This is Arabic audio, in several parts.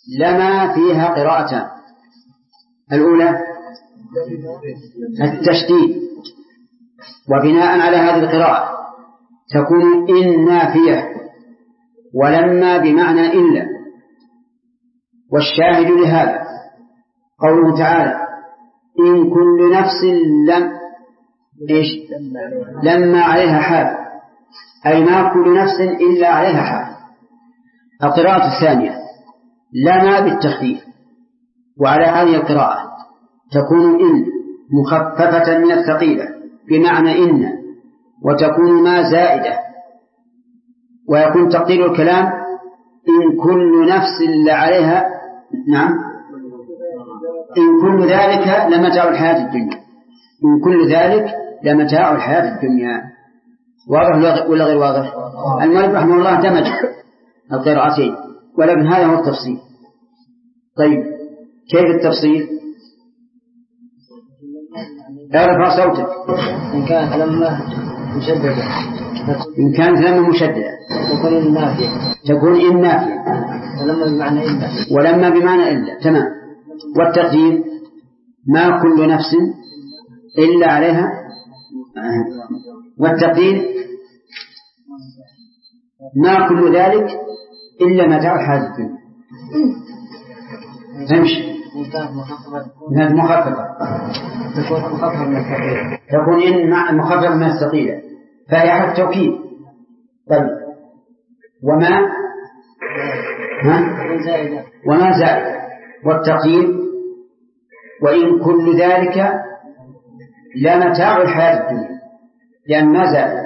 لما فيها قراءتان. الأولى التشديد، وبناء على هذه القراءة تكون إن نافية، ولما بمعنى إلا. والشاهد لهذا قوله تعالى إن كل نفس لما عليها حافظ، أي ما كل نفس إلا عليها حافظ. القراءة الثانية لما بالتخفيف، وعلى هذه القراءة تكون إن مخففة من الثقيلة بمعنى إن، وتكون ما زائدة، ويكون تقدير الكلام إن كل نفس إلا عليها. نعم، إن كل ذلك لمتاع الحياة الدنيا، إن كل ذلك لمتاع الحياة الدنيا. واضح ولا غير واضح؟ المؤلف رحمه الله دمج القراءتين، ولكن هذا هو التفصيل. طيب كيف التفصيل؟ ارفع صوتك. إن كانت لما مشددة، إن كانت لما مشددة تكون إن نافية، تكون إن نافية، ولما بمعنى إلا، ولما بمعنى إلا. تمام. والتقدير ما كل نفس إلا عليها، والتقدير ما كل ذلك إلا متاع الحياة الدنيا. تمشي. إن مخففة تكون مخففة من الثقيلة، تكون إن مخففة من الثقيلة، فهي حرف توكيد. طيب وما زائدة. والتقدير وإن كل ذلك لمتاع الحياة الدنيا، لأن ما زائدة.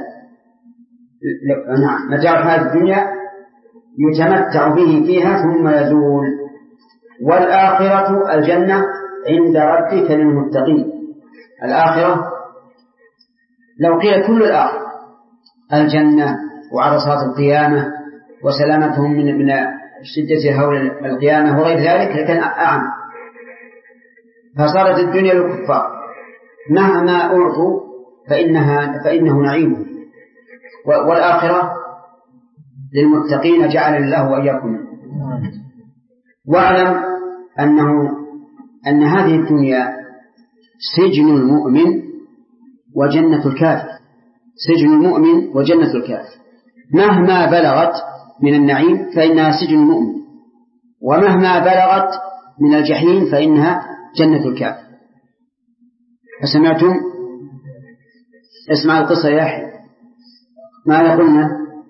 نعم، متاع الحياة الدنيا يتمتع به فيها ثم يزول. والآخرة الجنة عند ربك للمتقين. الآخرة لو قيل كل الآخرة الجنة وعرصات القيامة وسلامتهم من شدة هول القيامة وغير ذلك لكان أعم. فصارت الدنيا للكفار مهما أعطوا فإنه نعيم، والآخرة للمتقين جعل الله وإياكم. واعلم أن هذه الدنيا سجن المؤمن وجنة الكافر، سجن المؤمن وجنة الكافر. مهما بلغت من النعيم فإنها سجن المؤمن، ومهما بلغت من الجحيم فإنها جنة الكافر. فسمعتم؟ اسمع القصة يا أخي. ماذا قلنا؟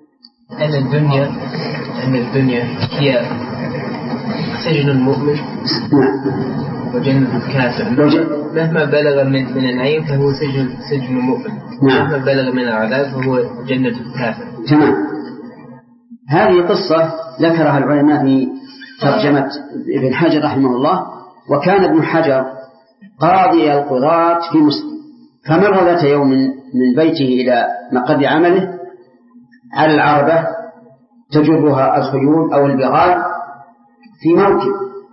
أن الدنيا هي سجن المؤمن وجنة الكافر. مهما بلغ من النعيم فهو سجن المؤمن، مهما بلغ من العذاب فهو جنة الكافر. تمام. هذه قصة ذكرها العلماء في ترجمة ابن حجر رحمه الله. وكان ابن حجر قاضي القضاة في مصر، فمر ذات يوم من بيته إلى مقر عمله على العربة تجرها الخيول أو البغال في موكب.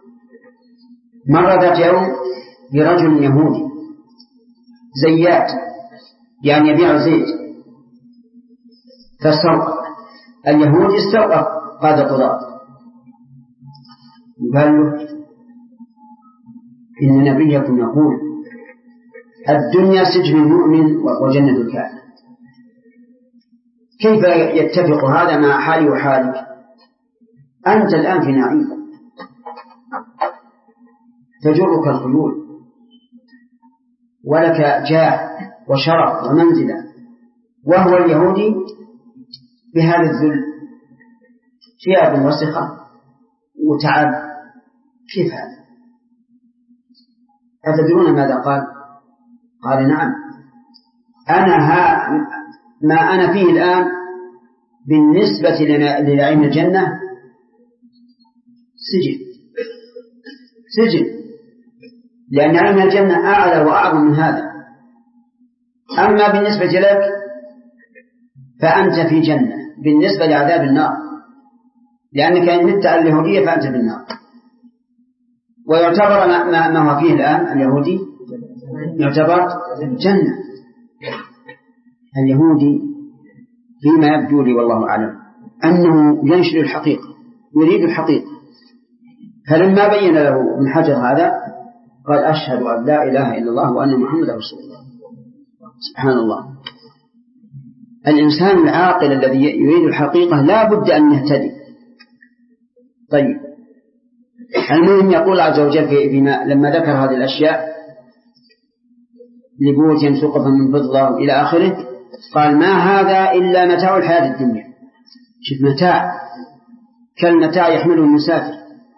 مر ذات يوم برجل يهودي زيات، يعني يبيع زيت، فاستوقف اليهودي، استوقف قاضي القضاة وقال له إن نبيكم يقول الدنيا سجن المؤمن وجنة الكافر، كيف يتفق هذا مع حالي وحالك؟ أنت الآن في نعيم تجرك الخيول ولك جاه وشرف ومنزلة، وهو اليهودي بهذا الذل، ثياب وسخة وتعب. كيف هذا؟ أتدرون ماذا قال؟ قال نعم، ما أنا فيه الآن بالنسبة لنعيم الجنة سجن، لأن نعيم الجنة أعلى وأعظم من هذا. أما بالنسبة لك فأنت في جنة بالنسبة لعذاب النار، لأنك إن مت على اليهودية فأنت بالنار. ويعتبر ما هو فيه الآن اليهودي يعتبر جنة. اليهودي فيما يبدو لي والله أعلم أنه ينشر الحقيقة، يريد الحقيقة، فلما بين له ابن حجر هذا قال أشهد أن لا إله إلا الله وأن محمد رسول الله. سبحان الله. الإنسان العاقل الذي يريد الحقيقة لا بد أن يهتدي. طيب، المهم يقول عز وجل فيما لما ذكر هذه الأشياء لبيوت سقفا من فضة إلى آخره قال ما هذا إلا متاع الحياة الدنيا. شوف، متاع كالمتاع يحمله المسافر،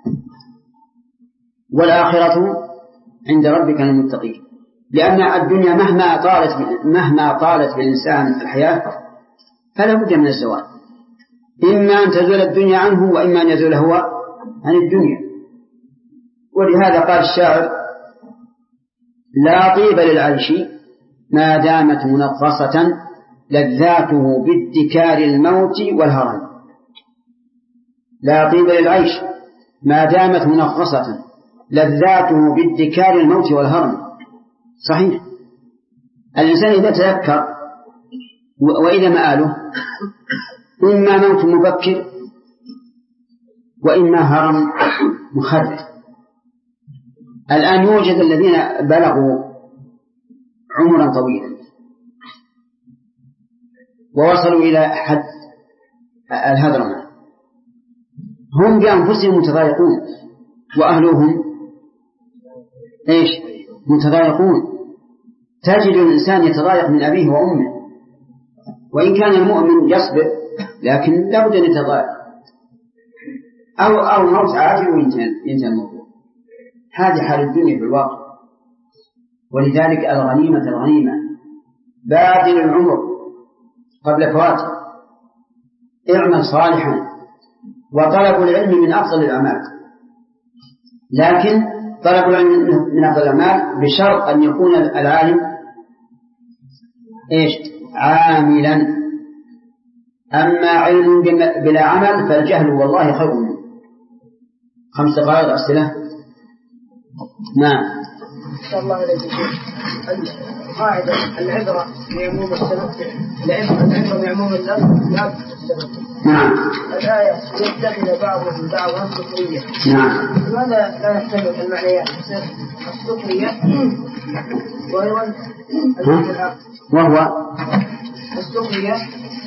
والآخرة عند ربك للمتقين. لأن الدنيا مهما طالت بالإنسان الحياة فلا بد من الزوال، إما أن تزول الدنيا عنه وإما أن يزول هو عن الدنيا. ولهذا قال الشاعر لا طيب للعيش ما دامت منغصة لذاته بادكار الموت والهرم. لا طيب للعيش ما دامت منغصة لذاته بادكار الموت والهرم. صحيح، الإنسان إذا تذكر وإذا مآله إما موت مبكر وإما هرم مخرب. الآن يوجد الذين بلغوا عمرا طويلا ووصلوا إلى حد الهدرمة، هم بأنفسهم متضايقون وأهلهم إيش متضايقون. تجد الإنسان يتضايق من أبيه وأمه، وإن كان المؤمن يصبر لكن لا بد أن يتضايق، أو موت عاجل وينتهي الموضوع. هذه حال الدنيا في الواقع. ولذلك الغنيمة بادل العمر قبل فواته، اعمل صالحا، وطلب العلم من أفضل الأعمال. لكن طلب العلم من أفضل الأعمال بشرط أن يكون العالم إيش عاملا. أما علم بلا عمل فالجهل والله خير منه. 5 دقائق أسئلة. نعم. إن شاء الله عليك قاعدة العبرة بعموم السبب، العبرة بعموم اللفظ لا بالسبب. نعم. الآية يتخذ بعضهم بعضا سخرية. نعم. لماذا لا يحتمل المعنيات السخرية وأيضا وهو السخرية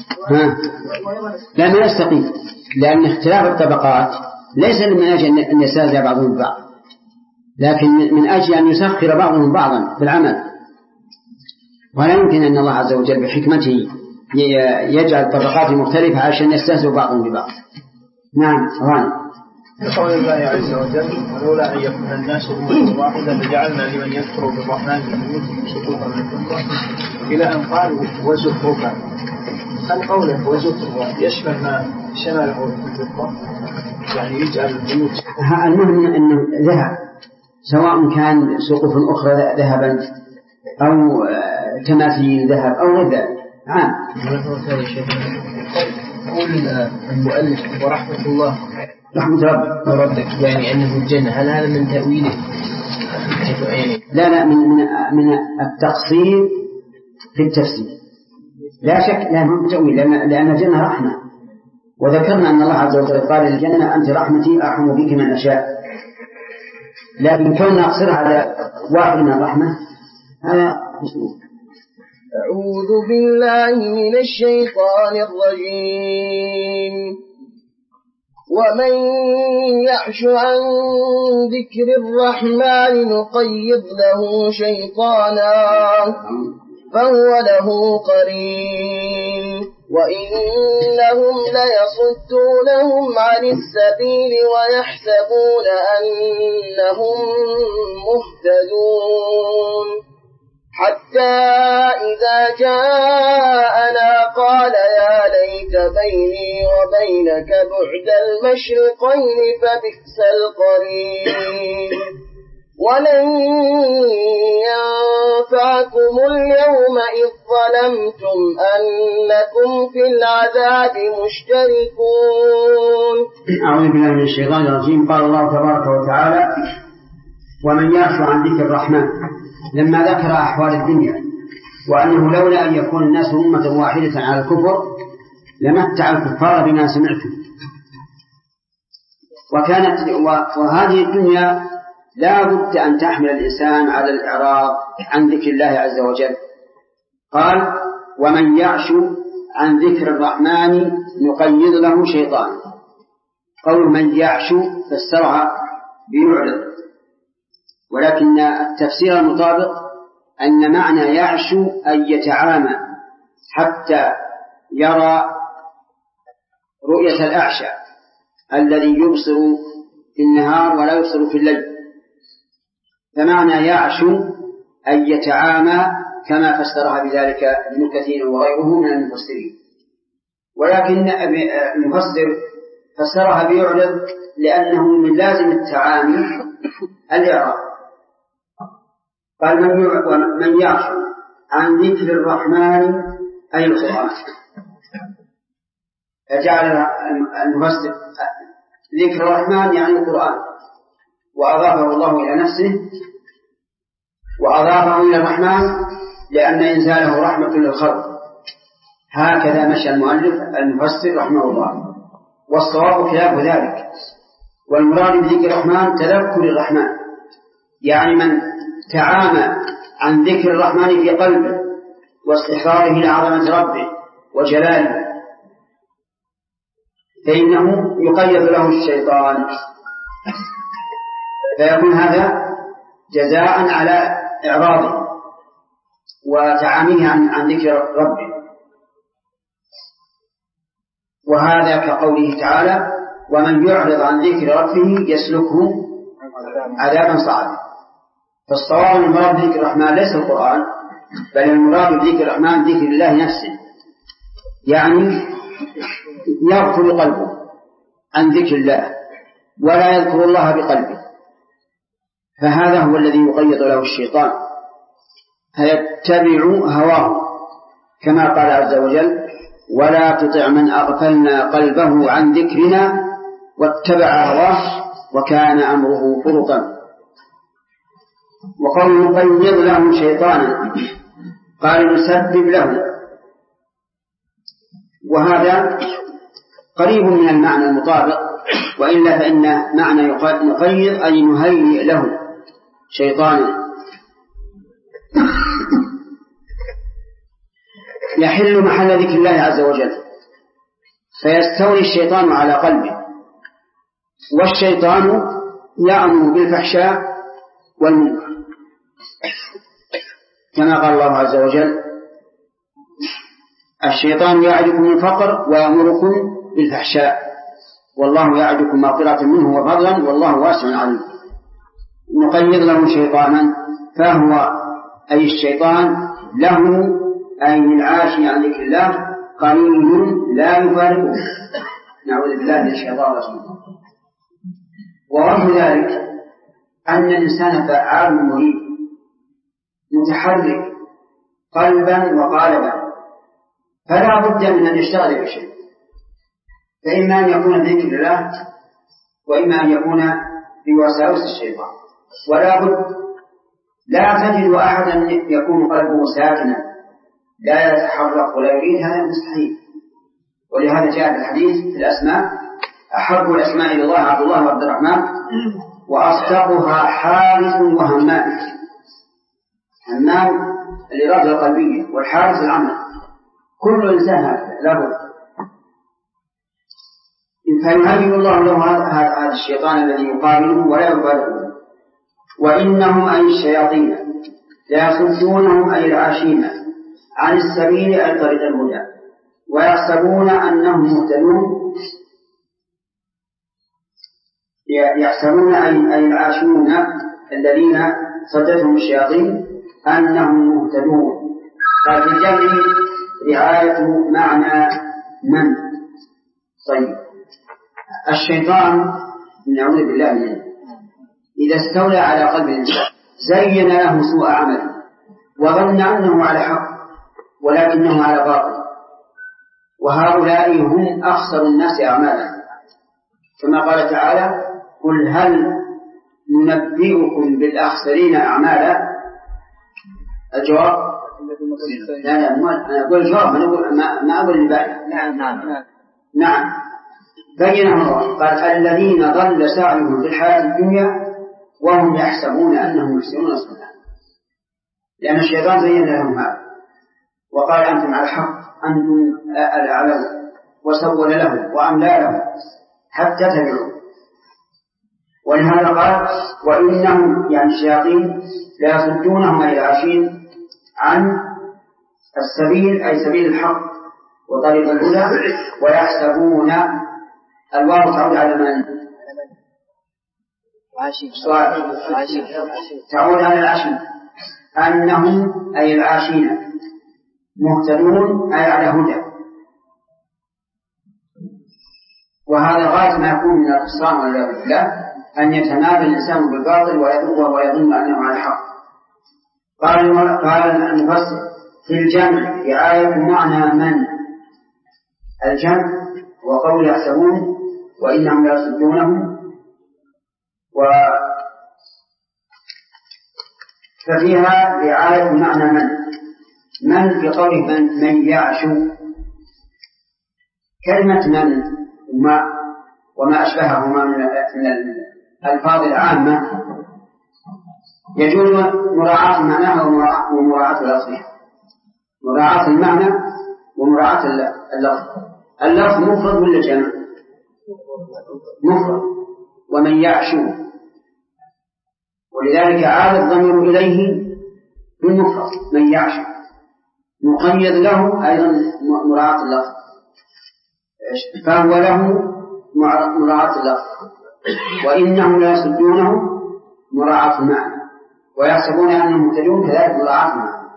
لا ما يستقيم، لأن اختلاف الطبقات ليس من أجل أن يستهزئ بعضهم ببعض، لكن من أجل أن يسخر بعضهم بعضا بالعمل. ولا يمكن أن الله عز وجل بحكمته يجعل الطبقات مختلفة عشان يستهزئ بعضهم ببعض. نعم. قول الله عز وجل ولولا أن يكون الناس أمة واحدة لجعلنا لمن يكفر بالرحمن سقوطا من فضة إلى أن قالوا وزخرفا. هل قوله وزخرفا يشمل ما شمله الفضة، يعني يجعل البيوت؟ المهم أنه ذهب، سواء كان سقوف أخرى ذهبا أو تماثيل ذهب أو غير ذلك. عام. قول المؤلف ورحمة الله رحمة ربك يعني أنه الجنة، هل هذا من تأويله؟ لا من التقصير في التفسير، لا شك، لا من تأويل، لأن الجنة رحمة، وذكرنا أن الله عز وجل قال للجنة أنت رحمتي أرحم بك من أشاء، لكن كوننا نقصر على واحد من الرحمة هذا مسلوب. أعوذ بالله من الشيطان الرجيم. ومن يعش عن ذكر الرحمن نقيض له شيطانا فهو له قرين وإنهم ليصدونهم عن السبيل ويحسبون أنهم مهتدون حتى إذا جاءنا قال يا ليت بيني وبينك بعد المشرقين فبئس القرين ولن ينفعكم اليوم إذ ظلمتم أنكم في العذاب مشتركون. أعوذ بالله من الشيطان الرجيم. قال الله تبارك وتعالى ومن يعش عن ذكر الرحمن، لما ذكر أحوال الدنيا وأنه لولا أن يكون الناس أمة واحدة على الكفر لمتع الكفار بما سمعتم، وهذه الدنيا لا بد أن تحمل الإنسان على الإعراض عن ذكر الله عز وجل. قال ومن يعش عن ذكر الرحمن نقيض له شيطان. قول من يعش فسرها بيعرض، ولكن التفسير المطابق أن معنى يعش أن يتعامى حتى يرى رؤية الأعشى الذي يبصر في النهار ولا يبصر في الليل، فمعنى يعش أن يتعامى كما فسرها بذلك ابن كثير وغيره من المفسرين. ولكن المفسر فسرها بيعرض لأنه من لازم التعامي الإعراض. قال من يعش عن ذكر الرحمن أي القرآن، فجعل المفسر ذكر الرحمن يعني القرآن، وأضافه الله إلى نفسه وأضافه إلى الرحمن لأن إنزاله رحمة للخلق. هكذا مشى المفسر رحمه الله، والصواب خلاف ذلك. والمراد بذكر الرحمن تذكر الرحمن، يعني من تعامى عن ذكر الرحمن في قلبه واستحضاره لعظمة ربه وجلاله فإنه يقيض له الشيطان، فيكون هذا جزاء على إعراضه وتعاميه عن ذكر ربه. وهذا كقوله تعالى ومن يعرض عن ذكر ربه يسلكه عذابا صعدا. فالصواب المراد بذكر الرحمن ليس القرآن، بل المراد بذكر الرحمن ذكر الله نفسه، يعني يغفل قلبه عن ذكر الله ولا يذكر الله بقلبه، فهذا هو الذي يقيض له الشيطان فيتبع هواه، كما قال عز وجل ولا تطع من أغفلنا قلبه عن ذكرنا واتبع هواه وكان أمره فرطا. وقال نقيض له شيطانا قال نسبب له، وهذا قريب من المعنى المطابق، وإلا فإن معنى نقيض أي نهيئ له شيطانا يحل محل ذكر الله عز وجل، فيستولي الشيطان على قلبه، والشيطان يأمر بالفحشاء والمنكر كما قال الله عز وجل الشيطان يعدكم الفقر ويأمركم بالفحشاء والله يعدكم مغفرة منه وفضلا والله واسع عليم. نقيض له شيطانا فهو أي الشيطان له أي العاشي عن ذكر الله قليل لا يفارقه، نعوذ بالله من الشيطان الرجيم. ووجه ذلك أن الإنسان فعال مريد متحرك قلبا وقالبا، فلا بد من أن يشتغل بشيء، فإما أن يكون ذكر الله وإما أن يكون بوساوس الشيطان، ولا بد. لا تجد أحدا يكون قلبه ساكنا لا يتحرك ولا يريد، هذا مستحيل. ولهذا جاء في الحديث في الأسماء أحب الأسماء إلى الله عبد الله وعبد الرحمن وأصدقها حارث وهمام. همام الإرادة القلبية والحارث العمل، كل إنسان لا بد. فيهيئ الله له هذا الشيطان الذي يقابله ولا يقابله. وإنهم أي الشياطين لا يصدونهم أي العاشين عن السبيل أي طريق الهدى ويحسبون أنهم مهتدون، يحسبون أي العاشون الذين صدتهم الشياطين أنهم مهتدون. ففي الجمع رعاية معنى من. طيب الشيطان نعوذ بالله منه إذا استولى على قلب الإنسان زين له سوء عمله وظن أنه على حق ولكنه على باطل، وهؤلاء هم أخسر الناس أعمالا، كما قال تعالى قل هل ننبئكم بالأخسرين أعمالا. الجواب لا أنا أقول الجواب، ما أقول الباقي. نعم بينه الله قال الذين ضل سعيهم في الحياة الدنيا وهم يحسبون أنهم يحسنون صنعا، لأن الشيطان زين لهم هذا وقال أنتم على الحق، أنتم الأعلى، وسول لهم وأملى لهم حتى تبعوا. ولهذا قال وإنهم يعني الشياطين لا يصدونهم أي العاشين عن السبيل أي سبيل الحق وطريق الهدى، ويحسبون الواو تعود على من؟ تعود على العاشين أنهم أي العاشين مهتدون أي على هدى، وهذا غاية ما يكون من الخسران والعياذ بالله أن يتنادى الإنسان بالباطل ويظن أنه على الحق. قال المفسر في الجمع رعاية معنى من، الجمع وقول يحسبون وإنهم لا يصدونهم، ففيها رعاية معنى من في قوله من يعشو. كلمة من وما أشبههما من الألفاظ العامة يجوز مراعاة معناها ومراعاة لفظها، مراعاة المعنى ومراعاة اللفظ. اللفظ مفرد ولا جمع؟ مفرد، ومن يعشو، ولذلك عاد الضمير إليه بالمفرد من يعشو، مقيد له أيضا مراعاة اللفظ، فهو له مراعاة اللفظ. وإنهم لا يصدونهم مراعاة المعنى، ويحسبون أنهم مهتدون كذلك مراعاة المعنى.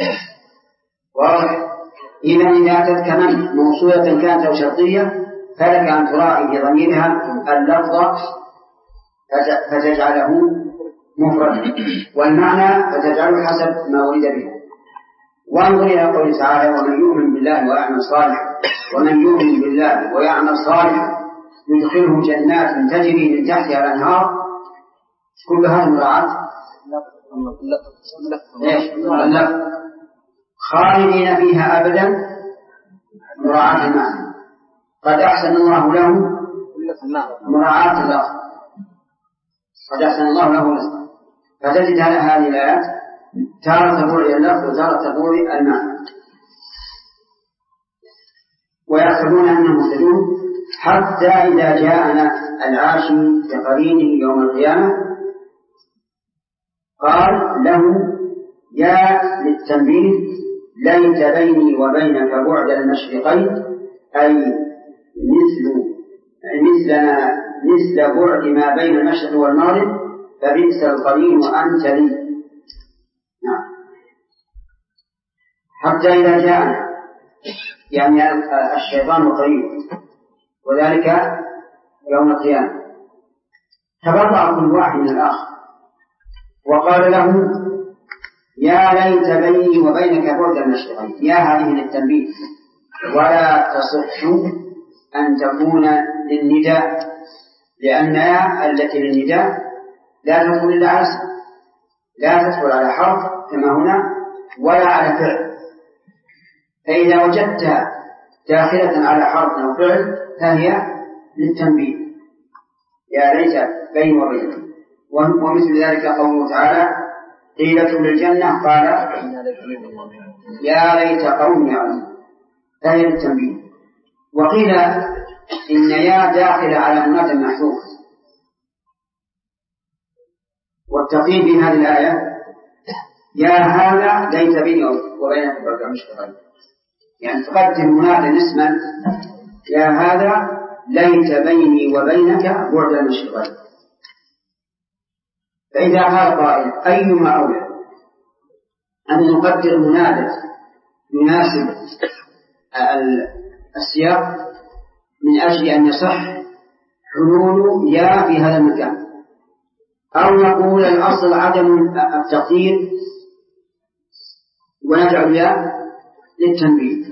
واضح؟ إذا أتت كمن موصولة كانت أو شرطية فلك أن تراعي بضميرها اللفظ فتجعله مفردا، والمعنى فتجعله حسب ما ولد به. وانظر إلى قوله تعالى ومن يؤمن بالله ويعمل صالحا، ومن يؤمن بالله ويعمل صالحا يدخله جنات تجري من تحتها الأنهار. كل هذا مراعاة خالدين فيها أبدا، مراعاة المعنى. قد أحسن الله له مراعاة اللفظ، قد أحسن الله له رزقا. فتجد على هذه الآيات تارة تدور إلى اللفظ وتارة تدور إلى المعنى. ويحسبون أنهم مهتدون حتى إذا جاءنا العاشي بقرينه يوم القيامة قال له يا للتنبيه ليت بيني وبينك بعد المشرقين، أي مثل بعد ما بين المشرق والمغرب، فبئس القرين وأنت لي. نعم. حتى إذا جاءنا يعني الشيطان قريب، وذلك يوم القيامة تبرأ كل واحد من الآخر وقال له يا ليت بيني وبينك بعد المشرقين. يا هذه للتنبيه، ولا تصح أن تكون للنداء، لأن يا التي للنداء لا تدخل إلا على اسم، لا تدخل على حرف كما هنا ولا على فعل. فإذا وجدتها داخلة على حرف أو فعل فهي للتنبيه، يا ليت بيني وبينك. ومثل ذلك قوله تعالى قيل ادخل الجنة قال يا ليت قوم يعلمون، فهي للتنبيه. وقيل إن يا داخل على مناد محذوف، والتقييد في هذه الآية يا هذا ليت بيني وبينك بعد المشرقين، يعني تقدم مناد اسما يا هذا ليت بيني وبينك بعد المشرقين. فإذا قال قائل أيما أولى أن نقدر منادى يناسب السياق من أجل أن يصح حلول يا في هذا المكان، أو نقول الأصل عدم التقدير ونجعل يا للتنبيه؟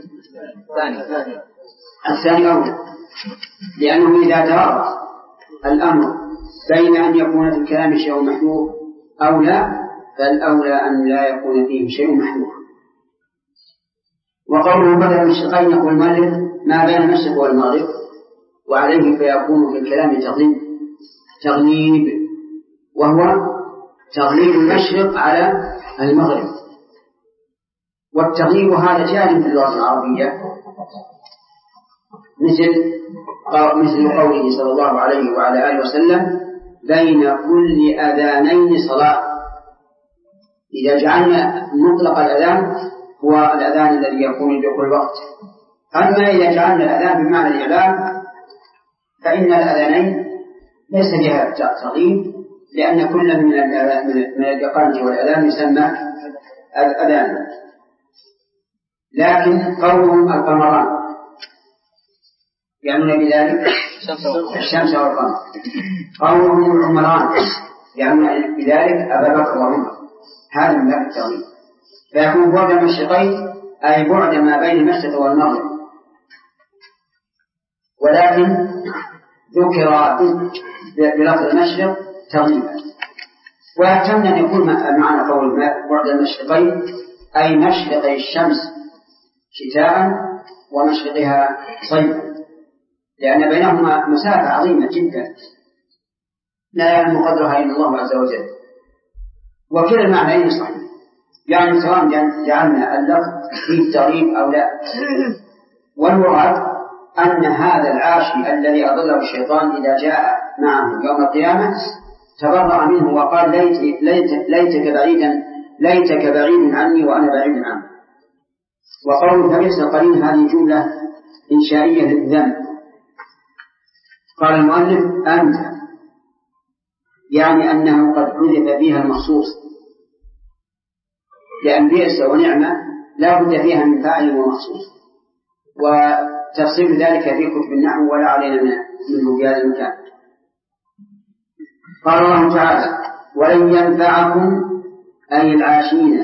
الثاني أولى، لأنه إذا ترابط الأمر بين أن يكون في الكلام شيء محذوف أو لا، فالأولى أن لا يكون فيه شيء محذوف. وقوله بدل المشرقين يقول المؤلف ما بين المشرق والمغرب، وعليه فيكون في الكلام تغليب، وهو تغليب المشرق على المغرب. والتغليب هذا جار في اللغة العربية، مثل قوله صلى الله عليه وعلى آله وسلم: بين كل أذانين صلاة. إذا جعلنا مطلق الأذان هو الأذان الذي يكون بكل وقت. أما إذا جعلنا الأذان بمعنى الإعلام فإن الأذانين ليس بها تغليب، لأن كل من الإقامة والأذان يسمى أذان. لكن قولهم القمران يعنون بذلك الشمس والقمر، قولهم العمران يعنون بذلك أبا بكر وعمر، هذا من باب التغليب. فيكون بعد المشرقين أي بعد ما بين المشرق والمغرب، ولكن ذكر بلفظ المشرق تغليبا. ويحتمل أن يكون معنى قول بعد المشرقين أي مشرقي الشمس شتاء ومشرقها صيفا، لأن بينهما مسافة عظيمة جدا لا يعلم قدرها إلا الله عز وجل. وكلا المعنيين صحيح، يعني سواء جعلنا اللفظ فيه التغليب أو لا. والمراد أن هذا العاشي الذي أضله الشيطان إذا جاء معه يوم القيامة تبرأ منه وقال: ليتك بعيد عني وأنا بعيد عنه. وقوله فبئس القرين هذه جملة إنشائية للذنب. قال المؤلف: أنت، يعني أنه قد حذف فيها المخصوص، لأن بئس ونعمة لا بد فيها من فاعل ومخصوص، وتفصيل ذلك في كتب النحو ولا علينا منه في هذا المكان. قال الله تعالى: ولن ينفعكم أي العاشين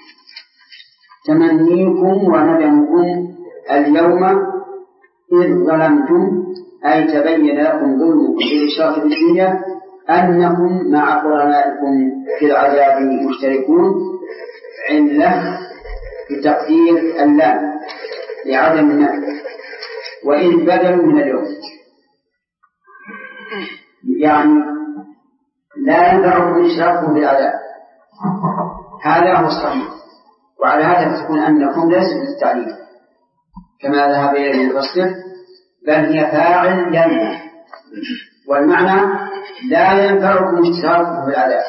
تمنيكم وندمكم اليوم إذ ظلمتم، أي تبين لكم ظلمكم بالإشراك بالدنيا أنكم مع قرنائكم في العذاب مشتركون، علة بتقدير اللام لعدم النفي، وإذ بدل من اليوم، يعني لا ينفعكم إشراككم بالعذاب. هذا هو الصحيح. وعلى هذا تكون أنكم ليست للتعليل كما ذهب إليه المفسر، بل هي فاعل ينفع، والمعنى لا ينفعكم اشتراككم بالعذاب.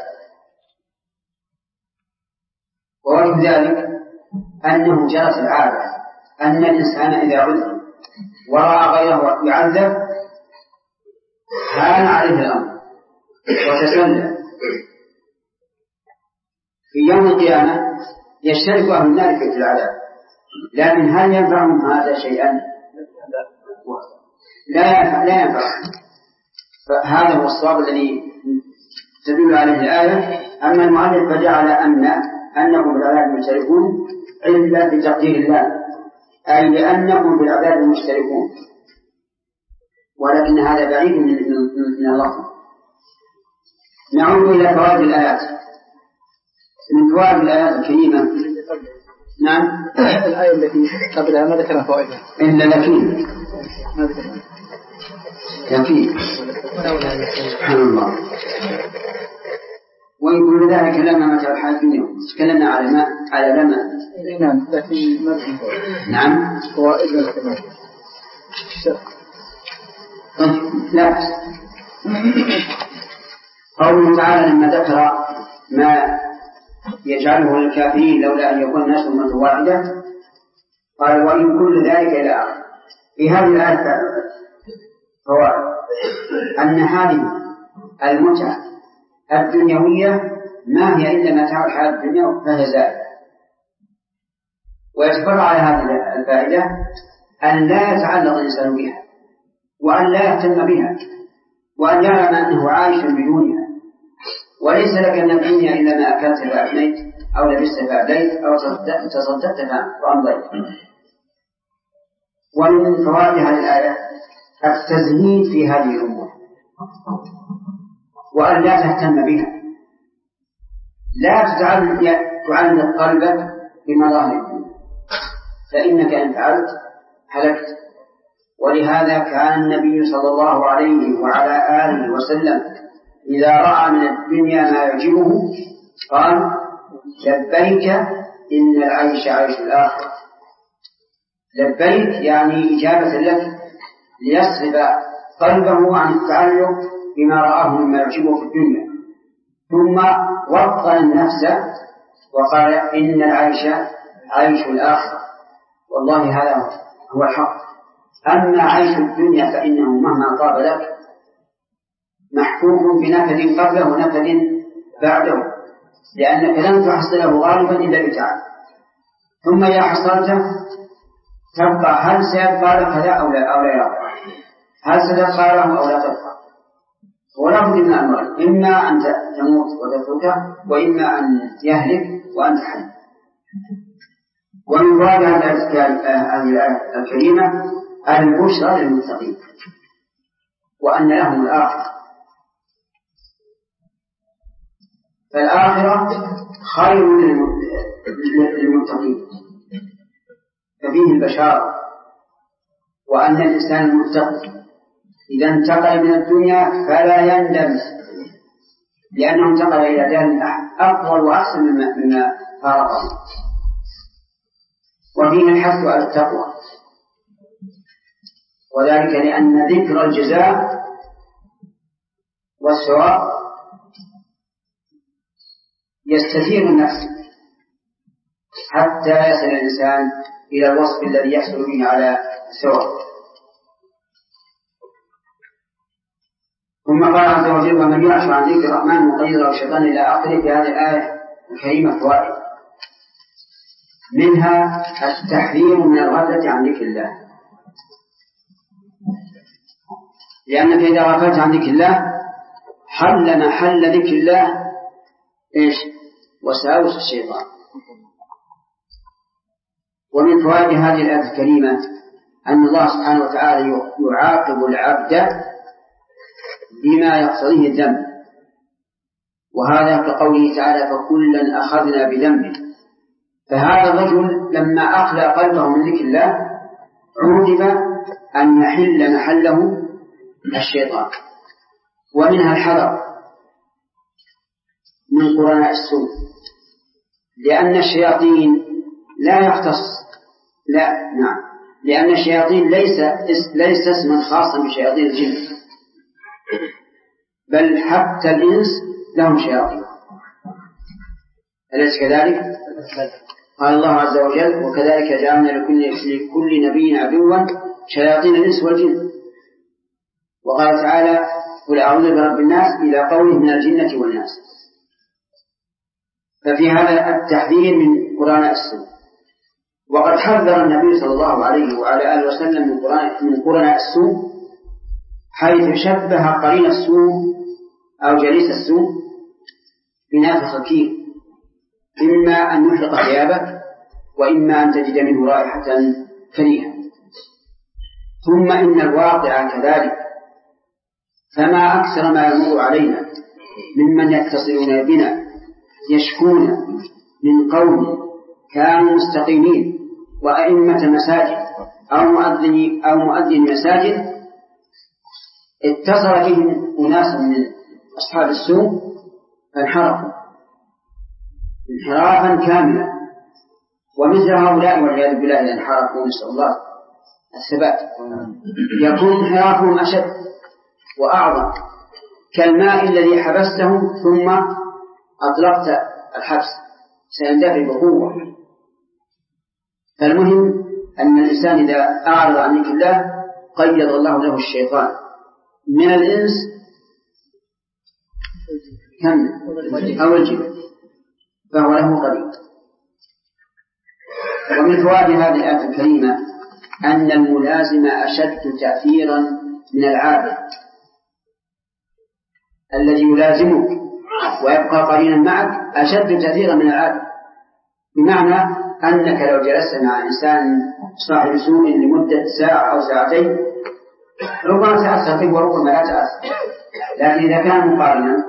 ووجه ذلك أنه جرت العادة أن الإنسان إذا عذب ورأى غيره يعذب هان عليه الأمر وتسلم. في يوم القيامة يشترك أهل النار في العذاب، لكن هل ينفعهم هذا شيئا؟ لا ينفع. فهذا هو الصواب الذي تدل عليه الآية. أما المؤلف فجعل أنهم بالعذاب مشتركون علة بتقدير الله، أي لأنهم بالعذاب مشتركون، ولكن هذا بعيد من اللفظ. نعود إلى فوائد الآيات. من فوائد الآيات الكريمة، نعم، الآية التي قبلها ما ذكرها فوائدها إلا لكن يكفي سبحان الله. ويقول ذلك لما متى الحاج اليوم تكلمنا على لما. نعم، لكن ما في فوائد. نعم، فوائدها كمان. لا بأس. قوله تعالى لما ذكر ما يجعله للكافرين لولا أن يكون الناس أمة واحدة، قال: وإن كل ذلك إلى آخره. في هذه الآية فوائد: أن هذه المتعة الدنيوية ما هي إلا متاع الحياة الدنيا فهي زائلة. ويتفرع على هذه الفائدة أن لا يتعلق الإنسان بها، وأن لا يهتم بها، وأن يعلم أنه عايش بدونها، وليس لك من الدنيا إلا ما أكلت فأفنيت، أو لبست فأبليت، أو تصدقت فأمضيت. ومن فوائد هذه الآية التزهيد في هذه الأمور، وأن لا تهتم بها، لا تعلق قلبك بمظاهر الدنيا، فإنك إن فعلت هلكت ولهذا كان النبي صلى الله عليه وعلى آله وسلم إذا رأى من الدنيا ما يعجبه قال لبيك إن العيش عيش الآخرة. لبيك يعني إجابة لك ليصرف قلبه عن التعلق بما رآه مما يعجبه في الدنيا، ثم وطن النفس وقال إن العيش عيش الآخرة. والله هذا هو الحق. أما عيش الدنيا فإنه مهما طاب لك محفوف بنفد قبله ونفد بعده، لأنك لن تحصله غالبا إلا بتعب، ثم إذا حصلته تبقى هل سيبقى لك هذا أو لا يبقى، هل ستبقى له أو لا تبقى. ولا بد من أمرين، إما أن تموت وتتركه، وإما أن يهلك وأن تحل. ومن فوائد هذه الآية الكريمة البشرى للمتقين وأن لهم الآخرة. فالآخرة خير للمتقين، ففيه البشارة وأن الإنسان المتقي إذا انتقل من الدنيا فلا يندم، لأنه انتقل إلى دار أفضل وأحسن مما فارقه. وفيه الحث على التقوى، وذلك لأن ذكر الجزاء والثواب يستثير النفس حتى يصل الإنسان إلى الوصف الذي يحصل به على الثواب. ثم قال عز وجل ومن يعش عن ذكر الرحمن مقيد له الشيطان إلى آخره. في هذه الآية الكريمة فوائد، منها التحذير من الغفلة عن ذكر الله، لأنك إذا غفلت عن ذكر الله حل محل ذكر الله إيش؟ وساوس الشيطان. ومن فوائد هذه الآية الكريمة أن الله سبحانه وتعالى يعاقب العبد بما يقتضيه الذنب، وهذا كقوله تعالى فكلا أخذنا بذنبه. فهذا الرجل لما أخلى قلبه من ذكر الله عوجب أن يحل محله الشيطان. ومنها الحذر من قرناء السوء، لأن الشياطين لا يختص لأن الشياطين ليس اسما خاصا بشياطين الجن، بل حتى الإنس لهم شياطين، أليس كذلك؟ قال الله عز وجل وكذلك جعلنا لكل نبي عدوا شياطين الإنس والجن. وقال تعالى قل أعوذ برب الناس إلى قوله من الجنة والناس. ففي هذا التحذير من قرناء السوء. وقد حذر النبي صلى الله عليه وعلى آله وسلم من قرناء السوء، حيث شبه قرين السوء أو جليس السوء بنافخ الكير، إما أن يحرق ثيابك وإما أن تجد منه رائحة كريهة. ثم إن الواقع كذلك، فما أكثر ما يمر علينا ممن يتصلون بنا يشكون من قوم كانوا مستقيمين وأئمة مساجد أو مؤذن مساجد اتصل بهم أناس من أصحاب السوء فانحرفوا انحرافا كاملا. ومثل هؤلاء والعياذ بالله إذا انحرفوا نسأل الله الثبات يكون انحرافهم أشد وأعظم، كالماء الذي حبسته ثم أطلقت الحبس سيندفع بقوة. فالمهم أن الإنسان إذا أعرض عن ذكر الله قيض الله له الشيطان من الإنس أو الجن فهو له قريب. ومن فوائد هذه الآية الكريمة أن الملازم أشد تأثيرا من العابد الذي يلازمك ويبقى قرينا معك أشد تأثيرا من العابد، بمعنى أنك لو جلست مع إنسان صاحب سوء لمدة ساعة أو ساعتين ربما تأثر فيه وربما لا تأثر، لكن إذا كان مقارنا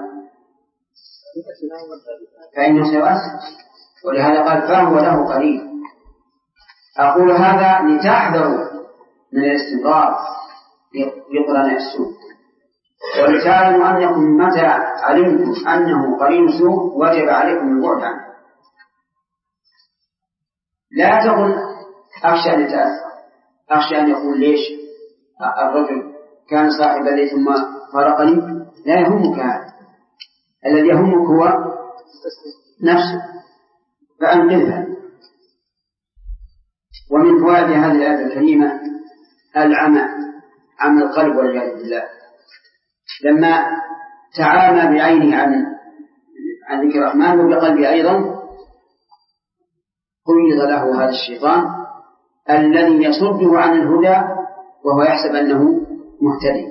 فإنه سيؤثر. ولهذا قال فهو له قرين. أقول هذا لتحذروا من الاستمرار في قرناء السوء. ولتعلموا أنكم متى علمتم أنه قرين سوء وجب عليكم البعد عنه. لا تقل أخشى أن يتأثر، أخشى أن يقول ليش الرجل كان صاحبا لي ثم فارقني. لا يهمك هذا، الذي يهمك هو نفسه، فأنقذها. ومن فوائد هذه الآية الكريمة العمى عن القلب والعياذ بالله. لما تعامى بعينه عن ذكر الرحمن وبقلبه أيضا قيض له هذا الشيطان الذي يصده عن الهدى وهو يحسب أنه مهتدي،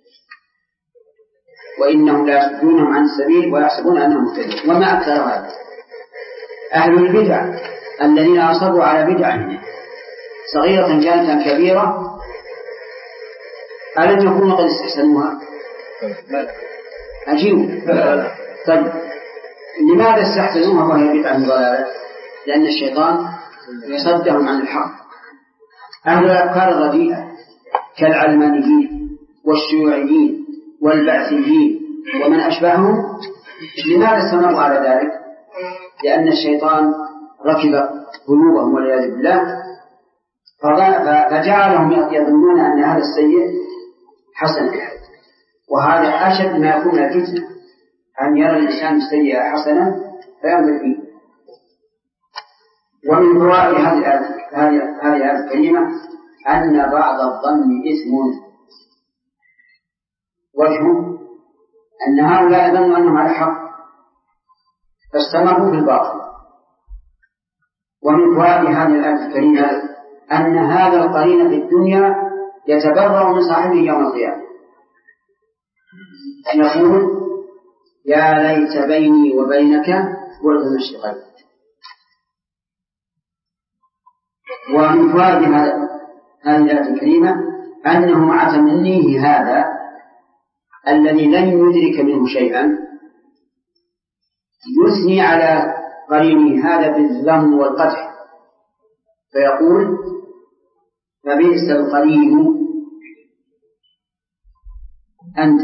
وإنهم لا يصدونهم عن السبيل ويحسبون أنهم مهتدون. وما أكثر هذا أهل البدع الذين أصروا على بدع صغيرة كانت أم كبيرة ألم يكونوا قد استحسنوها؟ عجيب. طيب لماذا استحسنوها وهي بدعة ضلالة؟ لأن الشيطان يصدهم عن الحق. أهل الأفكار الرديئة كالعلمانيين والشيوعيين والبعثيين ومن أشبههم لماذا استمروا على ذلك؟ لأن الشيطان ركب قلوبهم والعياذ بالله فجعلهم يظنون أن هذا السيء حسن، وهذا أشد ما يكون الفتنة أن يرى الإنسان السيء حسنا فينظر فيه. ومن فوائد هذه الآية الكريمة أن بعض الظن إثم. وجهه أن هؤلاء ظنوا أنهم على حق فاستمروا في الباطل. ومن فوائد هذه الآية الكريمة أن هذا القرين في الدنيا يتبرأ من صاحبه يوم القيامة، يقول يا ليت بيني وبينك بعد المشرقين. ومن فوائد هذه الآية الكريمة أنه مع تمنيه هذا الذي لن يدرك منه شيئا يثني على قرينه هذا بالذم والقدح، فيقول فبئس القرين أنت.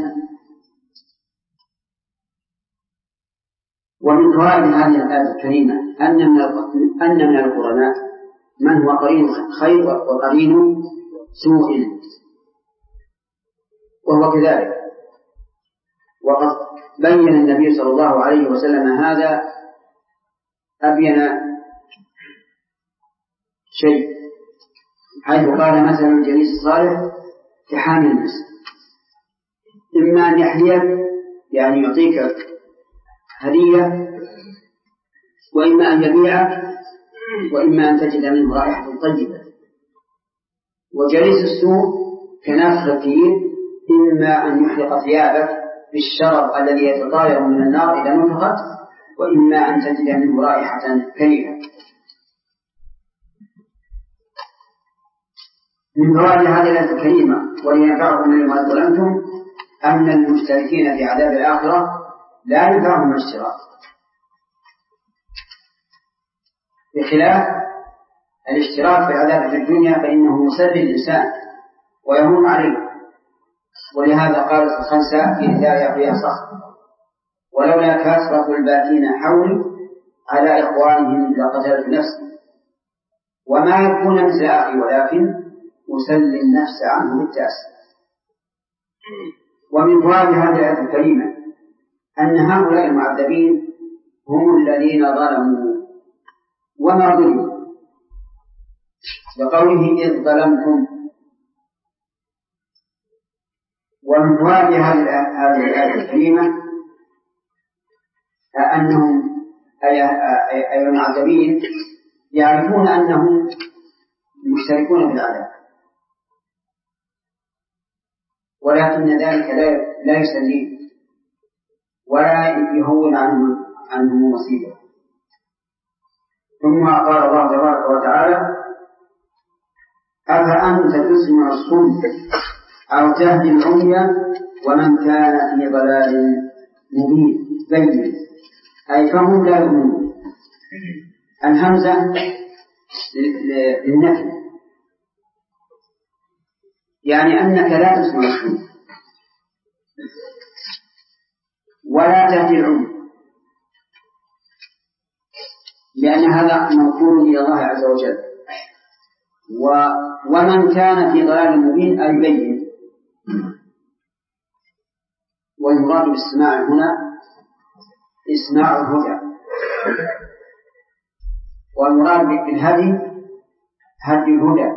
ومن فوائد هذه الآية الكريمة أن من القرناء من هو قرين خير وقرين سوء، وهو كذلك. وقد بين النبي صلى الله عليه وسلم هذا أبين شيء، حيث قال مثل الجليس الصالح كحامل المسك، إما أن يحييك يعني يعطيك هدية، وإما أن يبيعك، وإما أن تجد منه رائحة طيبة. وجليس السوء كنافخ الكير، إما أن يحرق ثيابك بالشرر الذي يتطاير من النار إذا نفخت، وإما أن تجد منه رائحة كريهة. من فوائد هذه الآية الكريمة ولينفعكم مما ظلمتم أن المشتركين في عذاب الآخرة لا ينفعهم الاشتراك، بخلاف الاشتراك في العذاب في الدنيا فإنه مسلي الإنسان ويهون عليه. ولهذا قالت الخنساء في نداء أخيها صخر ولولا كثرة الباكين حولي على إخوانهم لقتلت نفسي وما يكون مثل أخي ولكن أسلي النفس عنه بالتأسي. ومن فوائد هذه الآية الكريمة أن هؤلاء المعذبين هم الذين ظلموا وما ظلموا، لقوله إذ ظلمتم. ومن فوائد هذه الآية الكريمة أنهم أي المعذبين يعرفون أنهم مشتركون في العذاب، ولكن ذلك لا يسليه ولا يهون عنه مصيبة. ثم قال الله تبارك وتعالى أفأنت تسمع الصم أو تهدي العمي ومن كان في ضلال مبين بين، أي فهم لا يؤمنون. الهمزة للنفي، يعني أنك لا تسمع الصم ولا تهدي العمي، لأن هذا موكول إلى الله عز وجل. ومن كان في ضلال مبين أي بين. والمراد بالسماع هنا إسماع الهدى، والمراد بالهدي هدي الهدى.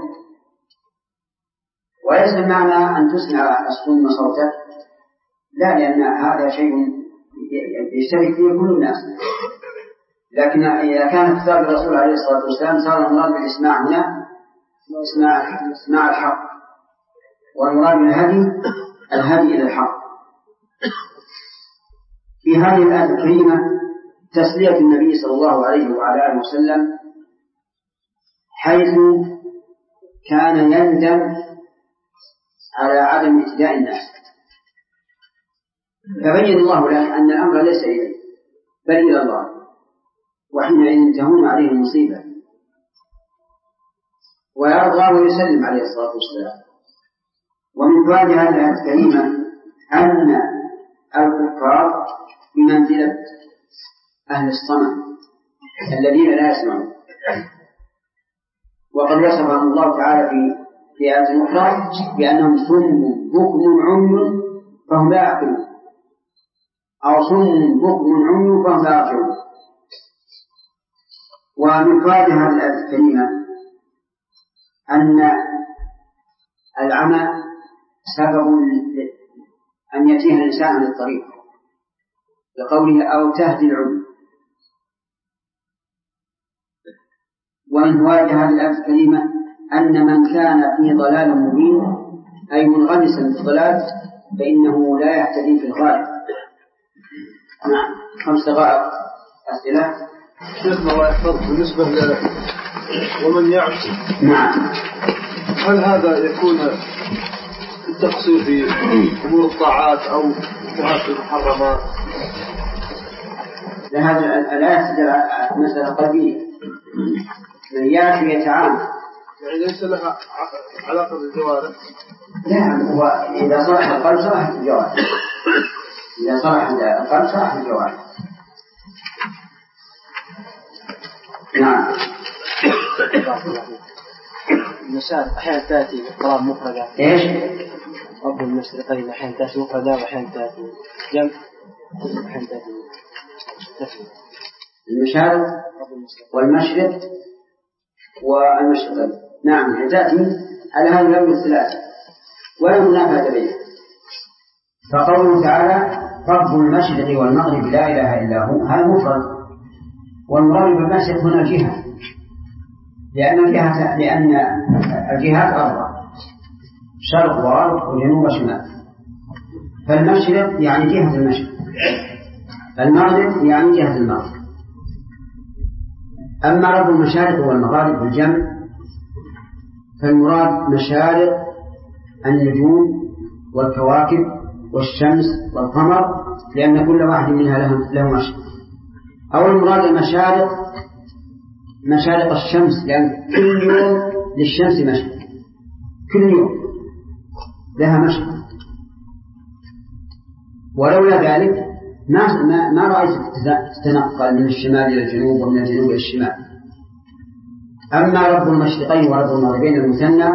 وليس المعنى أن تسمع الصم صوته، لا، لأن هذا شيء يشترك فيه كل الناس. لكن إذا كان كتاب الرسول عليه الصلاة والسلام صار المراد بالإسماع هنا إسماع الحق، والمراد بالهدي الهدي إلى الحق. في هذه الآية الكريمة تسلية النبي صلى الله عليه وعلى آله وسلم، حيث كان يندم على عدم اهتداء الناس، فبين الله له أن الأمر ليس إليه بل إلى الله، وحينئذ تهون عليه المصيبة ويرضى ويسلم عليه الصلاة والسلام. ومن فوائد هذه الآية الكريمة أن الكفار بمنزلة أهل الصمم الذين لا يسمعون، وقد وصفهم الله تعالى في آية أخرى بأنهم صم بكم عمي فهم لا يعقلون، أو صم بكم عمي فهم لا يرجعون. ومن فوائد هذه الآية الكريمة أن العمى سبب أن يتيه الإنسان عن الطريق، لقوله أو تهدي العمي. ومن فوائد هذه الآية الكريمة أن من كان في ضلال مبين أي منغمسا في الضلال فإنه لا يهتدي في الغالب. 5 دقائق أسئلة. شيخنا الله يحفظك، بالنسبة ومن يعصي، نعم، هل هذا يكون التقصير في أمور الطاعات أو في المحرمات؟ لهذا الآية مسألة قلبية، من يأتي يتعامل يعني ليس لها علاقة بالجوارح. لا، هو إذا صلح القلب صلح الجوارح، إذا صلح القلب صلح الجوارح. نعم. المشاعر أحيانا تأتي اضطراب مفردة. إيش؟ رب المشرقين أحيانا تأتي مفردة وأحيانا تأتي جمع وأحيانا تأتي تفريد. المشارق والمشرق والمشرقين، نعم، تأتي على هذه الأمر الثلاثة ولا منافاة بينها. فقوله تعالى رب المشرق والمغرب لا إله إلا هو، هذا مفرد، والمراد بالمشرق هنا الجهة، لأن الجهات 4: شرق وغرب وجنوب وشمال. فالمشرق يعني جهة المشرق، المغرب يعني جهة المغرب. أما رب المشارق والمغارب بالجمع فالمراد مشارق النجوم والكواكب والشمس والقمر، لأن كل واحد منها له مشرق. أو المراد المشارق مشارق الشمس، لأن كل يوم للشمس مشرق، كل يوم لها مشرق، ولولا ذلك ما رأيت تتنقل من الشمال إلى الجنوب ومن الجنوب إلى الشمال. أما رب المشرقين ورب المغربين المثنى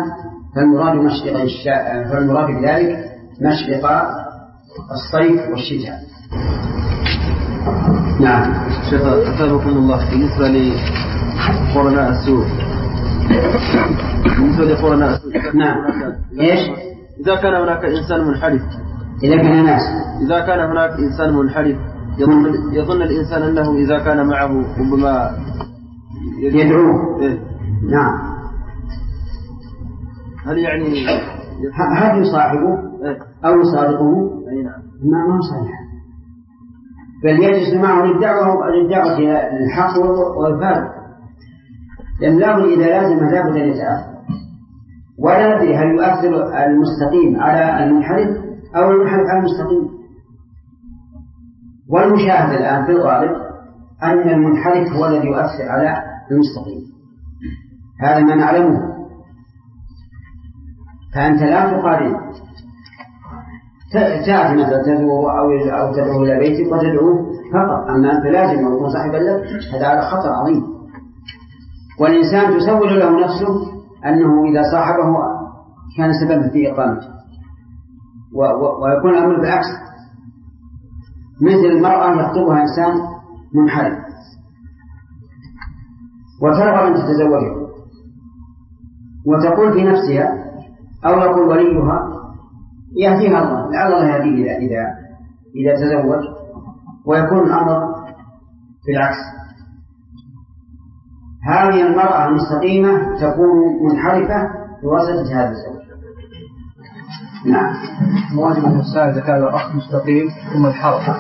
فالمراد بذلك مشرق الصيف والشتاء. نعم. شيخ أثابكم الله، بالنسبة لقرناء السوء، نعم. إيش؟ إذا كان هناك إنسان منحرف، إذا كان هناك إنسان منحرف يظن الإنسان أنه إذا كان معه ربما يدعوه. نعم. هل يعني هل يصاحبه أو يصادقه؟ نعم. ما صحيح، بل يجلس معه للدعوة للحق والفارق، لأن له إذا لازم لابد أن يتأخر. ولا ندري هل يؤثر المستقيم على المنحرف أو المنحرف على المستقيم. والمشاهد الآن في الغالب أن المنحرف هو الذي يؤثر على المستقيم، هذا ما نعلمه. فأنت لا تقارن، تأتي مثلا تدعوه أو تدعو إلى بيتك وتدعوه فقط، أما أنت لازم يكون صاحبا لك، هذا على خطر عظيم. والإنسان تسول له نفسه أنه إذا صاحبه كان سببا في إقامته، ويكون الأمر بالعكس، مثل المرأة يخطبها إنسان منحرف وترغب أن تتزوجه وتقول في نفسها أو يقول وليها يهديها الله، لعل الله يهديه إذا تزوج، ويكون الأمر بالعكس. هذه المرأة المستقيمة تكون منحرفة بواسطة هذا الزوج. نعم. واجب الإنسان إذا كان الأخ مستقيم ثم انحرف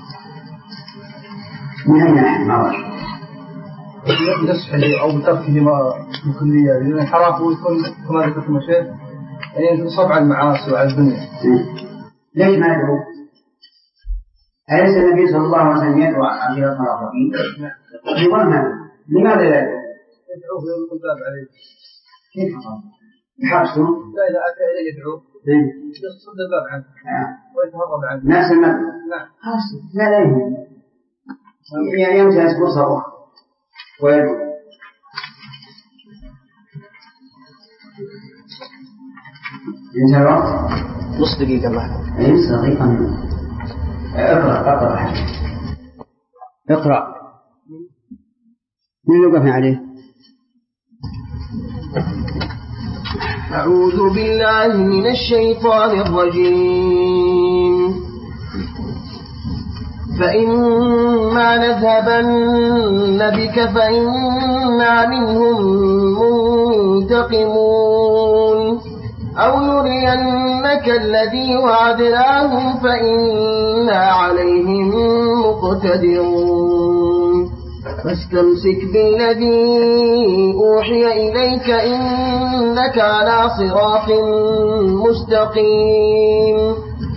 من أين نحن ما واجب بنصحه أو بتركه ما بكلية، لأن الانحراف يكون كما ذكرت المشايخ يعني ينصب على المعاصي وعلى الدنيا. ليش ما يدعو؟ أليس النبي صلى الله عليه وسلم يدعو عشيرة الأقربين؟ لماذا لا يدعو؟ يدعوه ويلقي الباب عليه. كيف يحبسه؟ لا إذا أتى إليه يدعوه يصد الباب عنه ويتهرب عنه. نفس المبلغ. نعم. لا يهم، يعني يمتلك فرصة أخرى ويدعو. انتهى الوقت؟ نص دقيقة بعد. أي نص دقيقة. اقرأ. من يوقفنا عليه؟ أعوذ بالله من الشيطان الرجيم. فإما نذهبن بك فإنا منهم منتقمون أو نرينك الذي وعدناهم فإنا عليهم مقتدرون فاستمسك بالذي أوحي إليك إنك على صراط مستقيم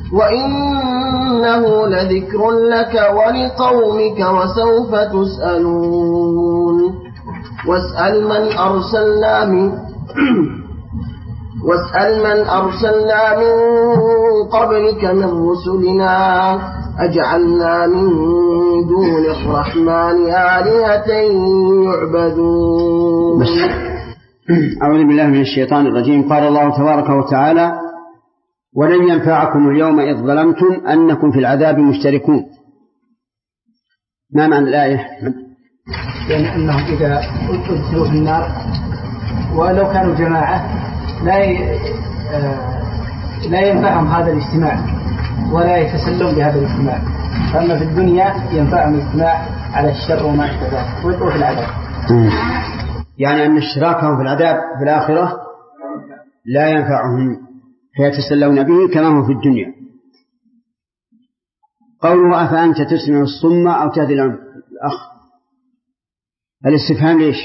وإنه لذكر لك ولقومك وسوف تسألون واسأل من أرسلنا من قبلك من رسلنا أجعلنا من دون الرحمن آلهة يعبدون. أعوذ بالله من الشيطان الرجيم. قال الله تبارك وتعالى: ولن ينفعكم اليوم إذ ظلمتم أنكم في العذاب مشتركون. ما معنى الآية؟ يعني أنهم إذا أدخلوا في النار ولو كانوا جماعة لا ينفعهم هذا الاجتماع ولا يتسلم بهذا الاجتماع، فأما في الدنيا ينفعهم الاجتماع على الشر وما أشبه ذلك ويدخلوا في العذاب. يعني أن اشتراكهم في العذاب في الآخرة لا ينفعهم فيتسلون به كما هو في الدنيا. قوله أفأنت تسمع الصم أو تهدي العمي. الأخ الاستفهام ليش؟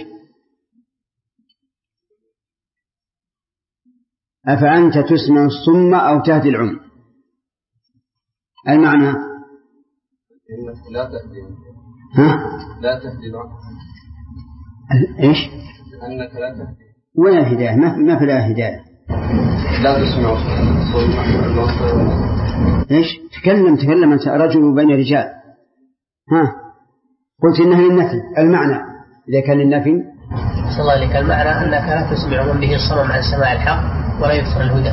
أفأنت تسمع الصم أو تهدي العمي، المعنى لا تهدي. لا تهدي العمي. إيش؟ أنك لا تهدي. وين الهداية؟ ما في لا هداية. لا تسمع الصم. إيش؟ تكلم أنت رجل بين رجال. قلت إنها للنفي. المعنى إذا كان للنفي صلى الله عليك، المعنى أنك لا تسمع من به الصمم عن سماع الحق ولا يبصر الهدى.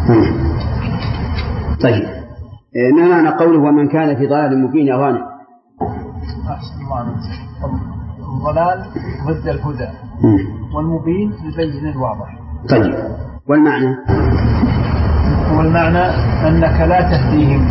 طيب، ما معنى قوله ومن كان في ضلال مبين أغاني؟ أحسن الله عليك. الضلال ضد الهدى والمبين البين الواضح. طيب، والمعنى أنك لا تهديهم،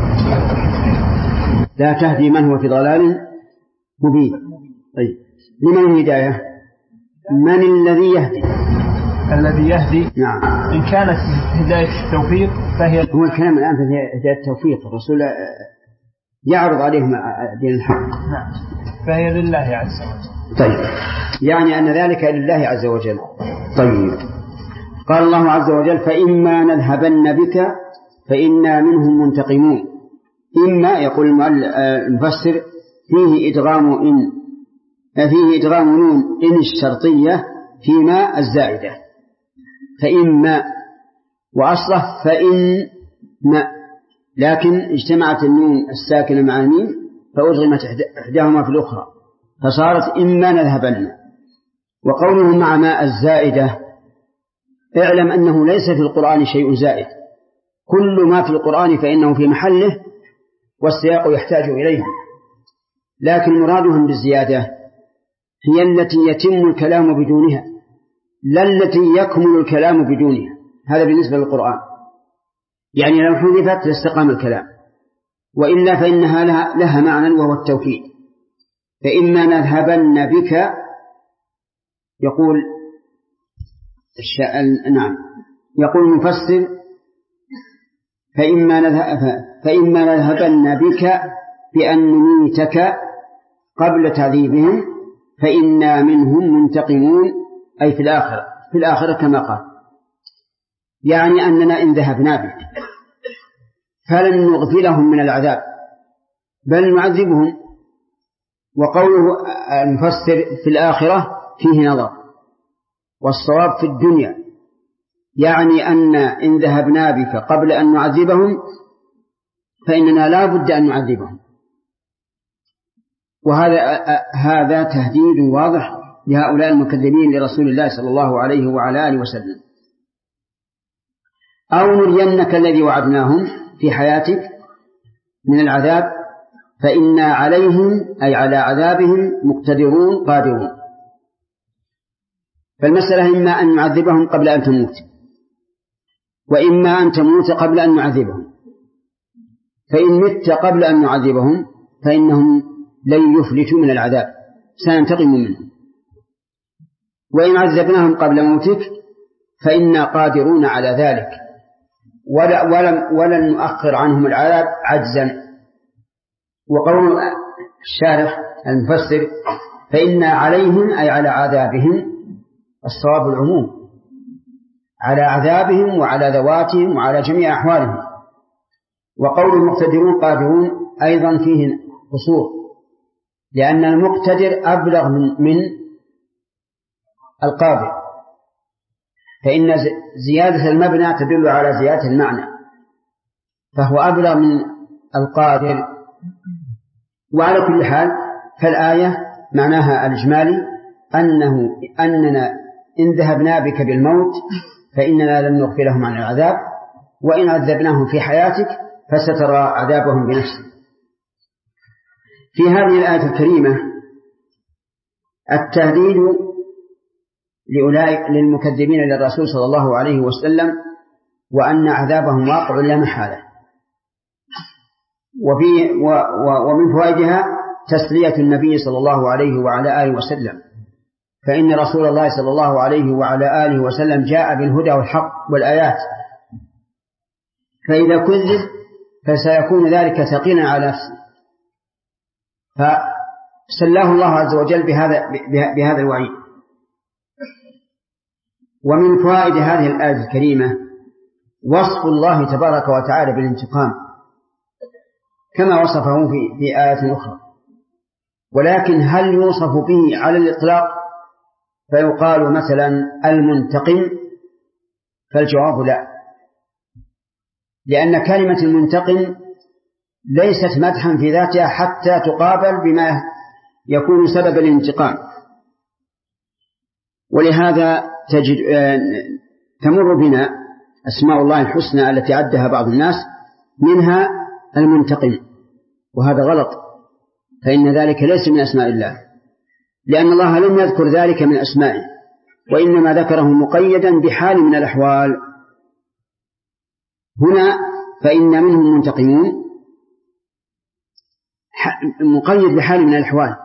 لا تهدي من هو في ضلال مبين. طيب، لمن الهداية؟ من الذي يهدي؟ الذي يهدي. نعم. إن كانت هداية التوفيق فهي هو الكلام الآن في هداية التوفيق، الرسول يعرض عليهم دين الحق. نعم، فهي لله عز وجل. طيب، يعني أن ذلك لله عز وجل. طيب، قال الله عز وجل فإما نذهبن بك فإنا منهم منتقمون. إما يقول المفسر فيه إدغام نون إن الشرطية فيما الزائدة، فإما وأصله فإن ما، لكن اجتمعت النون الساكنة مع الميم فأدغمت إحداهما في الأخرى فصارت إما نذهبن. وقوله مع ماء الزائدة، اعلم أنه ليس في القرآن شيء زائد، كل ما في القرآن فإنه في محله والسياق يحتاج إليه، لكن مرادهم بالزيادة هي التي يتم الكلام بدونها لا التي يكمل الكلام بدونها. هذا بالنسبة للقرآن، يعني لو حذفت لاستقام الكلام، وإلا فإنها لها معنى وهو التوكيد. فإما نذهبن بك، يقول نعم، يقول المفسر فإما نذهبن بك بأن نميتك قبل تعذيبهم فإنا منهم منتقمون، أي في الآخرة كما قال، يعني أننا إن ذهبنا بك فلن نغفلهم من العذاب بل نعذبهم. وقوله المفسر في الآخرة فيه نظر، والصواب في الدنيا، يعني أن إن ذهبنا بك قبل أن نعذبهم فإننا لا بد أن نعذبهم. وهذا تهديد واضح لهؤلاء المكذبين لرسول الله صلى الله عليه وعلى آله وسلم. أو نرينك الذي وعدناهم في حياتك من العذاب فإنا عليهم أي على عذابهم مقتدرون قادرون. فالمسألة إما أن نعذبهم قبل أن تموت، وإما أن تموت قبل أن نعذبهم. فإن مت قبل أن نعذبهم فإنهم لن يفلتوا من العذاب، سننتقم منهم. وإن عذبناهم قبل موتك فإنا قادرون على ذلك ولن نؤخر عنهم العذاب عجزا. وقول الشارح المفسر فإنا عليهم أي على عذابهم، الصواب العموم، على عذابهم وعلى ذواتهم وعلى جميع أحوالهم. وقول المقتدرون قادرون أيضا فيه قصور، لأن المقتدر أبلغ من القادر، فإن زيادة المبنى تدل على زيادة المعنى، فهو أبلغ من القادر. وعلى كل حال فالآية معناها الإجمالي أننا إن ذهبنا بك بالموت فإننا لن نغفلهم عن العذاب، وإن عذبناهم في حياتك فسترى عذابهم بنفسك. في هذه الآية الكريمة التهديد لأولئك للمكذبين للرسول صلى الله عليه وسلم، وأن عذابهم واقع لا محالة. ومن فوائدها تسلية النبي صلى الله عليه وعلى آله وسلم، فإن رسول الله صلى الله عليه وعلى آله وسلم جاء بالهدى والحق والآيات، فإذا كذب فسيكون ذلك ثقيلا على نفسه، فسلاه الله عز وجل بهذا الوعيد. ومن فوائد هذه الآية الكريمة وصف الله تبارك وتعالى بالانتقام كما وصفه في آية أخرى، ولكن هل يوصف به على الإطلاق فيقال مثلا المنتقم؟ فالجواب لا، لأن كلمة المنتقم ليست مدحا في ذاتها حتى تقابل بما يكون سبب الانتقام. ولهذا تمر بنا أسماء الله الحسنى التي عدها بعض الناس منها المنتقم، وهذا غلط، فإن ذلك ليس من أسماء الله، لأن الله لم يذكر ذلك من أسمائه، وإنما ذكره مقيدا بحال من الأحوال. هنا فإن منهم منتقمون مقيد بحال من الأحوال،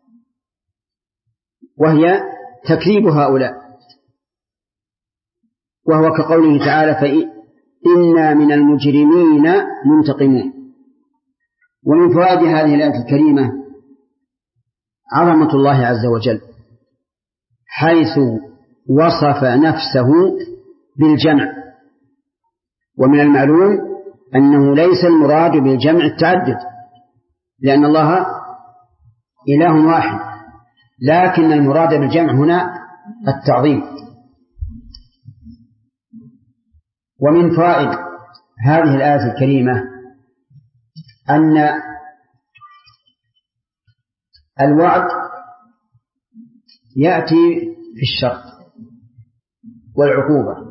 وهي تكذيب هؤلاء، وهو كقوله تعالى فإنا من المجرمين منتقمون. ومن فوائد هذه الآية الكريمة عظمة الله عز وجل، حيث وصف نفسه بالجمع. ومن المعلوم أنه ليس المراد بالجمع التعدد، لأن الله إله واحد، لكن المراد بالجمع هنا التعظيم. ومن فوائد هذه الآية الكريمة أن الوعد يأتي في الشر والعقوبة،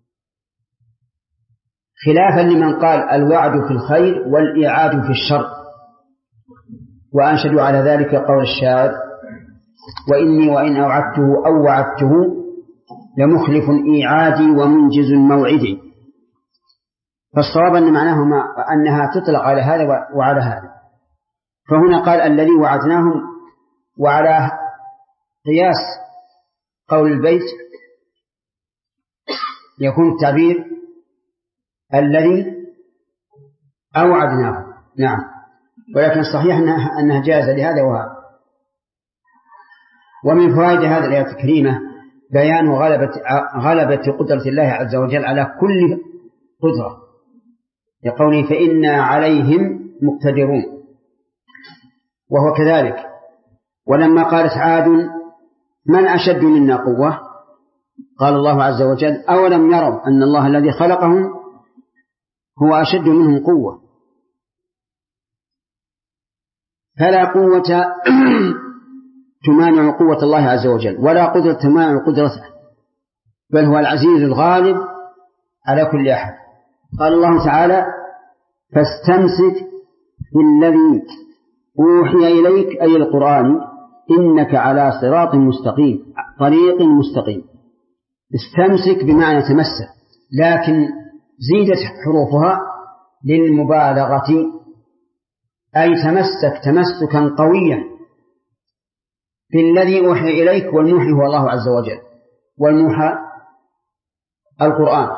خلافا لمن قال الوعد في الخير والإيعاد في الشر، وأنشدوا على ذلك قول الشاعر: وإني وإن أوعدته أو وعدته لمخلف إيعادي ومنجز موعدي. فالصواب أن معناهما أنها تطلق على هذا وعلى هذا. فهنا قال الذي وعدناهم، وعلى قياس قول البيت يكون التعبير الذي أوعدناه. نعم، ولكن الصحيح أنها جائزة لهذا وهذا. ومن فوائد هذه الآية الكريمة بيان غلبة قدرة الله عز وجل على كل قدرة، لقوله فإنا عليهم مقتدرون، وهو كذلك. ولما قالت عاد من أشد منا قوة، قال الله عز وجل أولم يروا أن الله الذي خلقهم هو أشد منهم قوة. فلا قوة تمانع قوة الله عز وجل، ولا قدرة تمانع قدرته، بل هو العزيز الغالب على كل أحد. قال الله تعالى فاستمسك بالذي أوحي إليك أي القرآن إنك على صراط مستقيم، طريق مستقيم. استمسك بمعنى تمسك، لكن زيدت حروفها للمبالغة، أي تمسك تمسكا قويا بالذي أوحي إليك، والموحي هو الله عز وجل، والموحى القرآن.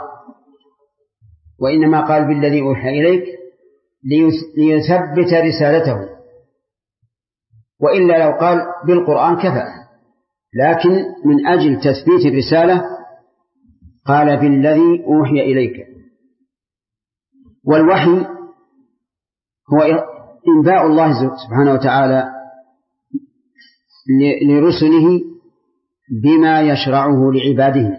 وإنما قال بالذي أوحي إليك ليثبت رسالته، وإلا لو قال بالقرآن كفى، لكن من أجل تثبيت الرسالة قال بالذي أوحي إليك. والوحي هو إنباء الله سبحانه وتعالى لرسله بما يشرعه لعباده.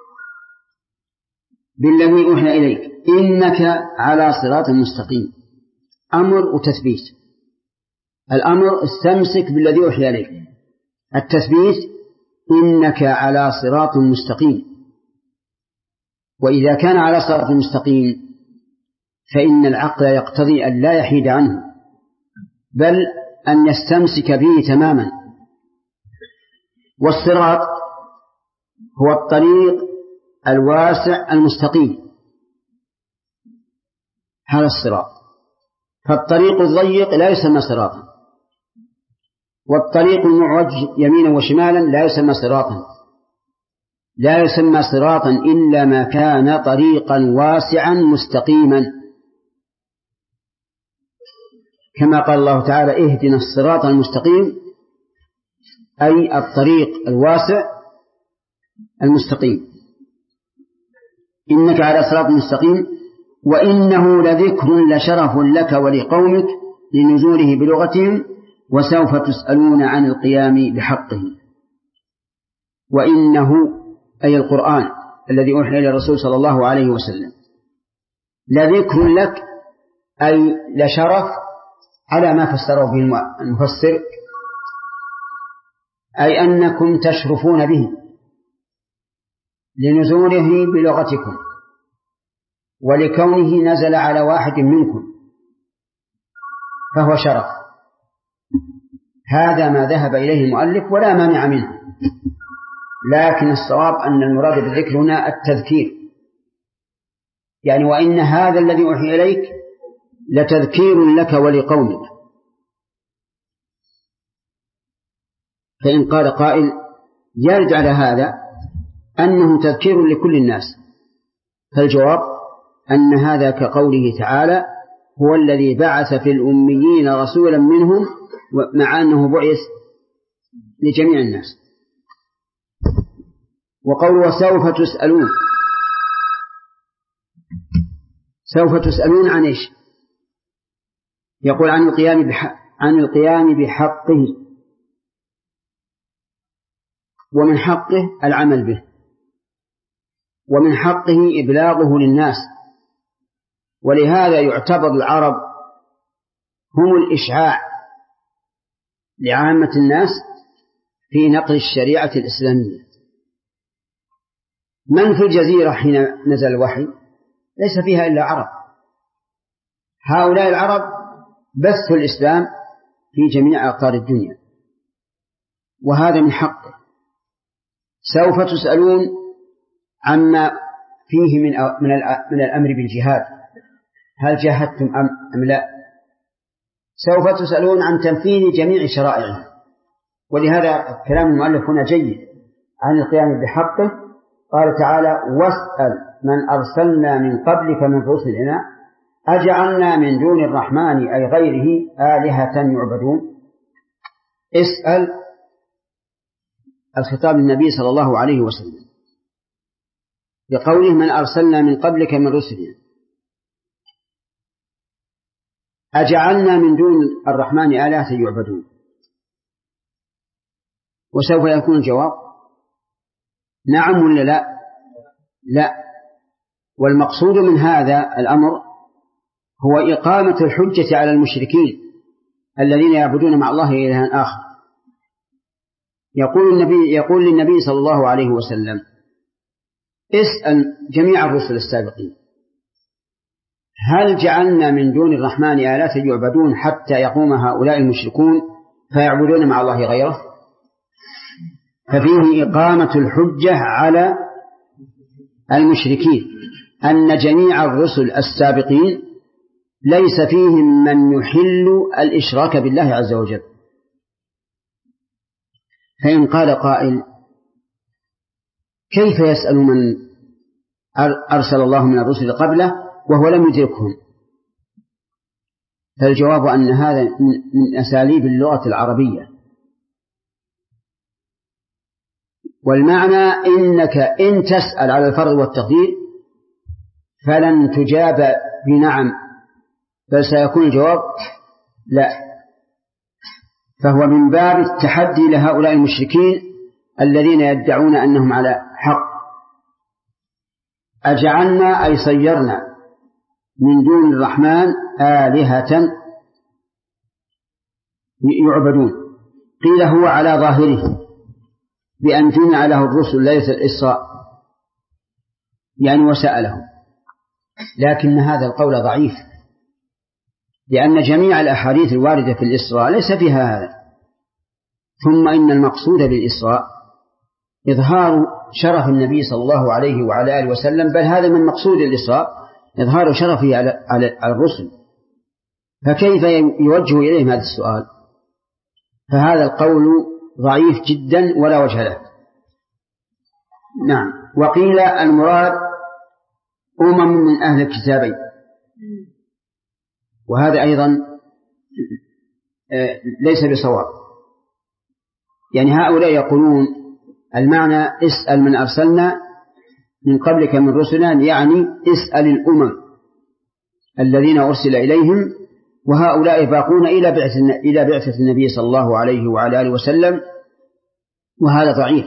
بالذي أوحي إليك إنك على صراط مستقيم، أمر وتثبيت. الأمر استمسك بالذي أوحي إليك، التثبيت إنك على صراط مستقيم. وإذا كان على صراط مستقيم فإن العقل يقتضي أن لا يحيد عنه، بل أن يستمسك به تماما. والصراط هو الطريق الواسع المستقيم، هذا الصراط. فالطريق الضيق لا يسمى صراطا، والطريق المعوج يمينا وشمالا لا يسمى صراطا. لا يسمى صراطا إلا ما كان طريقا واسعا مستقيما، كما قال الله تعالى اهدنا الصراط المستقيم، أي الطريق الواسع المستقيم. إنك على صراط مستقيم وإنه لذكر لشرف لك ولقومك لنزوله بلغتهم وسوف تسألون عن القيام بحقه. وإنه أي القرآن الذي أوحي إلى الرسول صلى الله عليه وسلم لذكر لك أي لشرف على ما فسره به المفسر، أي أنكم تشرفون به لنزوله بلغتكم ولكونه نزل على واحد منكم فهو شرف. هذا ما ذهب إليه المؤلف ولا مانع منه، لكن الصواب أن المراد بالذكر هنا التذكير، يعني وإن هذا الذي أوحي إليك لتذكير لك ولقومك. فإن قال قائل يرد على هذا أنه تذكير لكل الناس، فالجواب أن هذا كقوله تعالى هو الذي بعث في الأميين رسولا منهم، مع أنه بعث لجميع الناس. وقوله سوف تسألون، سوف تسألون عن إيش؟ يقول عن القيام بحقه، ومن حقه العمل به. ومن حقه إبلاغه للناس. ولهذا يعتبر العرب هم الإشعاع لعامة الناس في نقل الشريعة الإسلامية. من في الجزيرة حين نزل الوحي ليس فيها إلا عرب. هؤلاء العرب بثوا الإسلام في جميع أقطار الدنيا، وهذا من حقه. سوف تسألون عما فيه من الأمر بالجهاد، هل جاهدتم أم لا؟ سوف تسألون عن تنفيذ جميع شرائعه. ولهذا كلام المؤلف هنا جيد عن القيام بحقه. قال تعالى: واسأل من أرسلنا من قبلك من رسلنا أجعلنا من دون الرحمن أي غيره آلهة يعبدون. اسأل الخطاب للنبي صلى الله عليه وسلم بقوله من أرسلنا من قبلك من رسلنا أجعلنا من دون الرحمن آلهة يعبدون. وسوف يكون الجواب نعم ولا لا؟ لا. والمقصود من هذا الأمر هو إقامة الحجة على المشركين الذين يعبدون مع الله إلها آخر. يقول للنبي صلى الله عليه وسلم: اسأل جميع الرسل السابقين هل جعلنا من دون الرحمن آلهة يعبدون حتى يقوم هؤلاء المشركون فيعبدون مع الله غيره؟ ففيه إقامة الحجة على المشركين أن جميع الرسل السابقين ليس فيهم من يحل الإشراك بالله عز وجل. فإن قال قائل: كيف يسأل من أرسل الله من الرسل قبله وهو لم يدركهم؟ فالجواب أن هذا من أساليب اللغة العربية. والمعنى إنك إن تسأل على الفرض والتقدير فلن تجاب بنعم، بل سيكون الجواب لا. فهو من باب التحدي لهؤلاء المشركين الذين يدعون أنهم على حق. أجعلنا أي صيرنا من دون الرحمن آلهة يعبدون. قيل هو على ظاهره بأن جمع له الرسل ليلة الإسراء يعني وسألهم، لكن هذا القول ضعيف لأن جميع الأحاديث الواردة في الإسراء ليس فيها هذا. ثم إن المقصود بالإسراء إظهار شرف النبي صلى الله عليه وعلى آله وسلم، بل هذا من مقصود الإسراء إظهار شرفه على الرسل، فكيف يوجه إليهم هذا السؤال؟ فهذا القول ضعيف جدا ولا وجه له. نعم. وقيل المراد من أهل الكتابين، وهذا أيضا ليس بصواب. يعني هؤلاء يقولون المعنى اسأل من أرسلنا من قبلك من رسلنا، يعني اسأل الأمم الذين أرسل إليهم، وهؤلاء باقون إلى بعثة النبي صلى الله عليه وعلى آله وسلم، وهذا ضعيف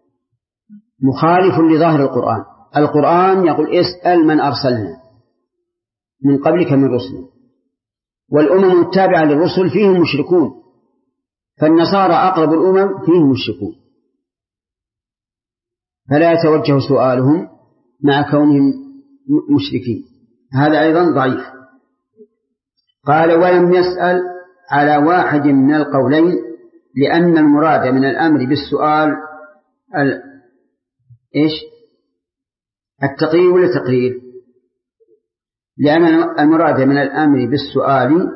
مخالف لظاهر القرآن. القرآن يقول اسأل من أرسلنا من قبلك من رسلنا، والأمم التابعة للرسل فيهم مشركون، فالنصارى أقرب الأمم فيهم مشركون، فلا يتوجه سؤالهم مع كونهم مشركين. هذا أيضا ضعيف. قال: ولم يسأل على واحد من القولين، لأن المراد من الأمر بالسؤال التقرير ولا تقرير؟ لأن المراد من الأمر بالسؤال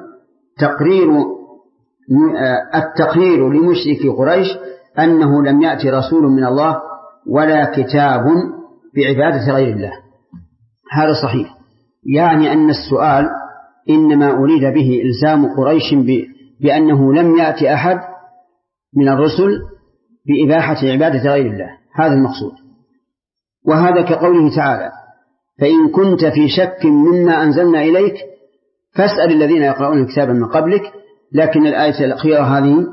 التقرير لمشرك قريش أنه لم يأتي رسول من الله ولا كتاب بعبادة غير الله. هذا صحيح، يعني أن السؤال إنما أريد به إلزام قريش بأنه لم يأتي أحد من الرسل بإباحة عبادة غير الله، هذا المقصود. وهذا كقوله تعالى: فإن كنت في شك مما أنزلنا إليك فاسأل الذين يقرؤون الكتاب من قبلك. لكن الآية الأخيرة هذه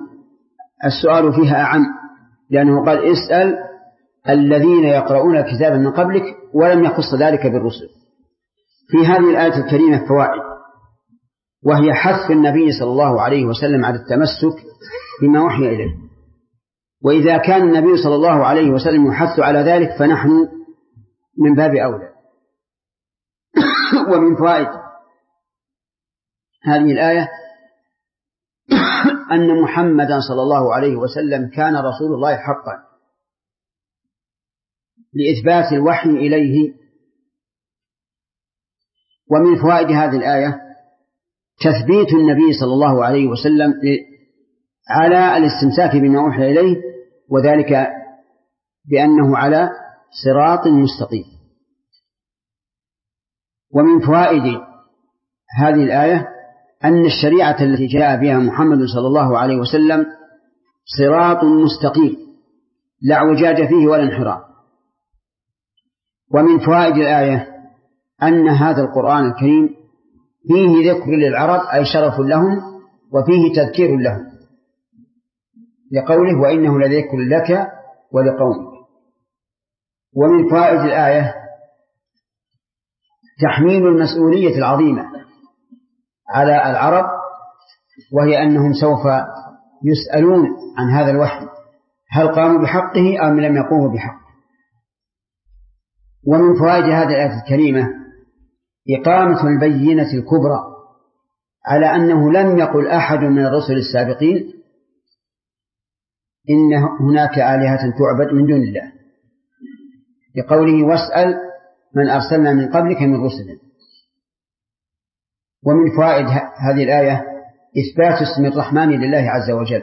السؤال فيها أعم، لأنه قال اسأل الذين يقرؤون الكتاب من قبلك ولم يخص ذلك بالرسل. في هذه الآية الكريمة فوائد، وهي حث النبي صلى الله عليه وسلم على التمسك بما وحي إليه، وإذا كان النبي صلى الله عليه وسلم يحث على ذلك فنحن من باب أولى. ومن فوائد هذه الآية أن محمدا صلى الله عليه وسلم كان رسول الله حقا لإثبات الوحي إليه. ومن فوائد هذه الآية تثبيت النبي صلى الله عليه وسلم على الاستمساك بما أوحي إليه، وذلك بأنه على صراط مستقيم. ومن فوائد هذه الآية أن الشريعة التي جاء بها محمد صلى الله عليه وسلم صراط مستقيم لا اعوجاج فيه ولا انحراف. ومن فوائد الآية أن هذا القرآن الكريم فيه ذكر للعرب أي شرف لهم، وفيه تذكير لهم، لقوله وإنه لذكر لك ولقومك. ومن فوائد الآية تحميل المسؤولية العظيمة على العرب، وهي أنهم سوف يسألون عن هذا الوحي هل قاموا بحقه أم لم يقوموا بحقه. ومن فوائد هذه الآية الكريمة إقامة البينة الكبرى على أنه لم يقل أحد من الرسل السابقين إن هناك آلهة تعبد من دون الله، لقوله واسأل من أرسلنا من قبلك من رسلنا. ومن فوائد هذه الآية إثبات اسم الرحمن لله عز وجل،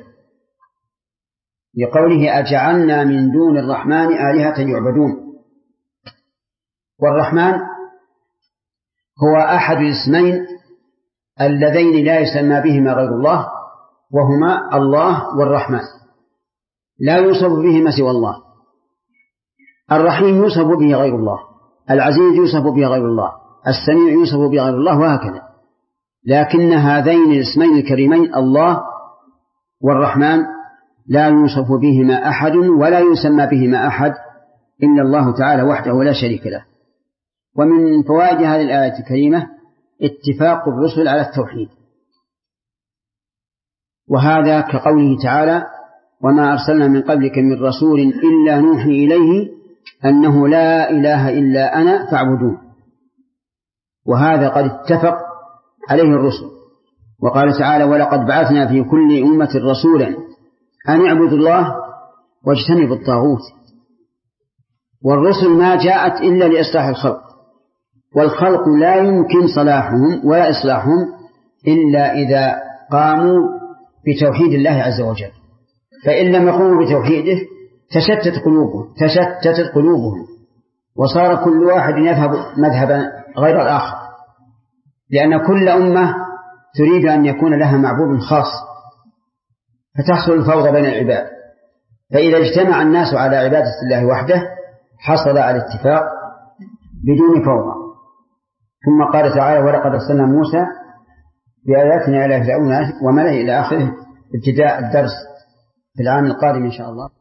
لقوله أجعلنا من دون الرحمن آلهة يعبدون. والرحمن هو أحد الاسمين اللذين لا يسمى بهما غير الله، وهما الله والرحمن، لا يوصف بهما سوى الله. الرحيم يوصف به غير الله، العزيز يوصف به غير الله، السميع يوصف به غير الله، وهكذا. لكن هذين الاسمين الكريمين الله والرحمن لا يوصف بهما أحد ولا يسمى بهما أحد إلا الله تعالى وحده لا شريك له. ومن فوائد هذه الآية الكريمة اتفاق الرسل على التوحيد، وهذا كقوله تعالى وما أرسلنا من قبلك من رسول إلا نوحي إليه أنه لا إله إلا أنا فاعبدون. وهذا قد اتفق عليه الرسل، وقال تعالى ولقد بعثنا في كل أمة رسولا أن اعبدوا الله واجتنبوا الطاغوت. والرسل ما جاءت إلا لإصلاح الخلق، والخلق لا يمكن صلاحهم ولا إصلاحهم إلا إذا قاموا بتوحيد الله عز وجل، فإن لم يقوموا بتوحيده تشتتت قلوبهم وصار كل واحد يذهب مذهبا غير الآخر، لأن كل أمة تريد أن يكون لها معبود خاص، فتحصل الفوضى بين العباد. فإذا اجتمع الناس على عبادة الله وحده حصل على الاتفاق بدون فوضى. ثم قال تعالى ولقد أرسلنا موسى بآياتنا إلى فرعون وملئه إلى آخره، ابتداء الدرس في العام القادم إن شاء الله.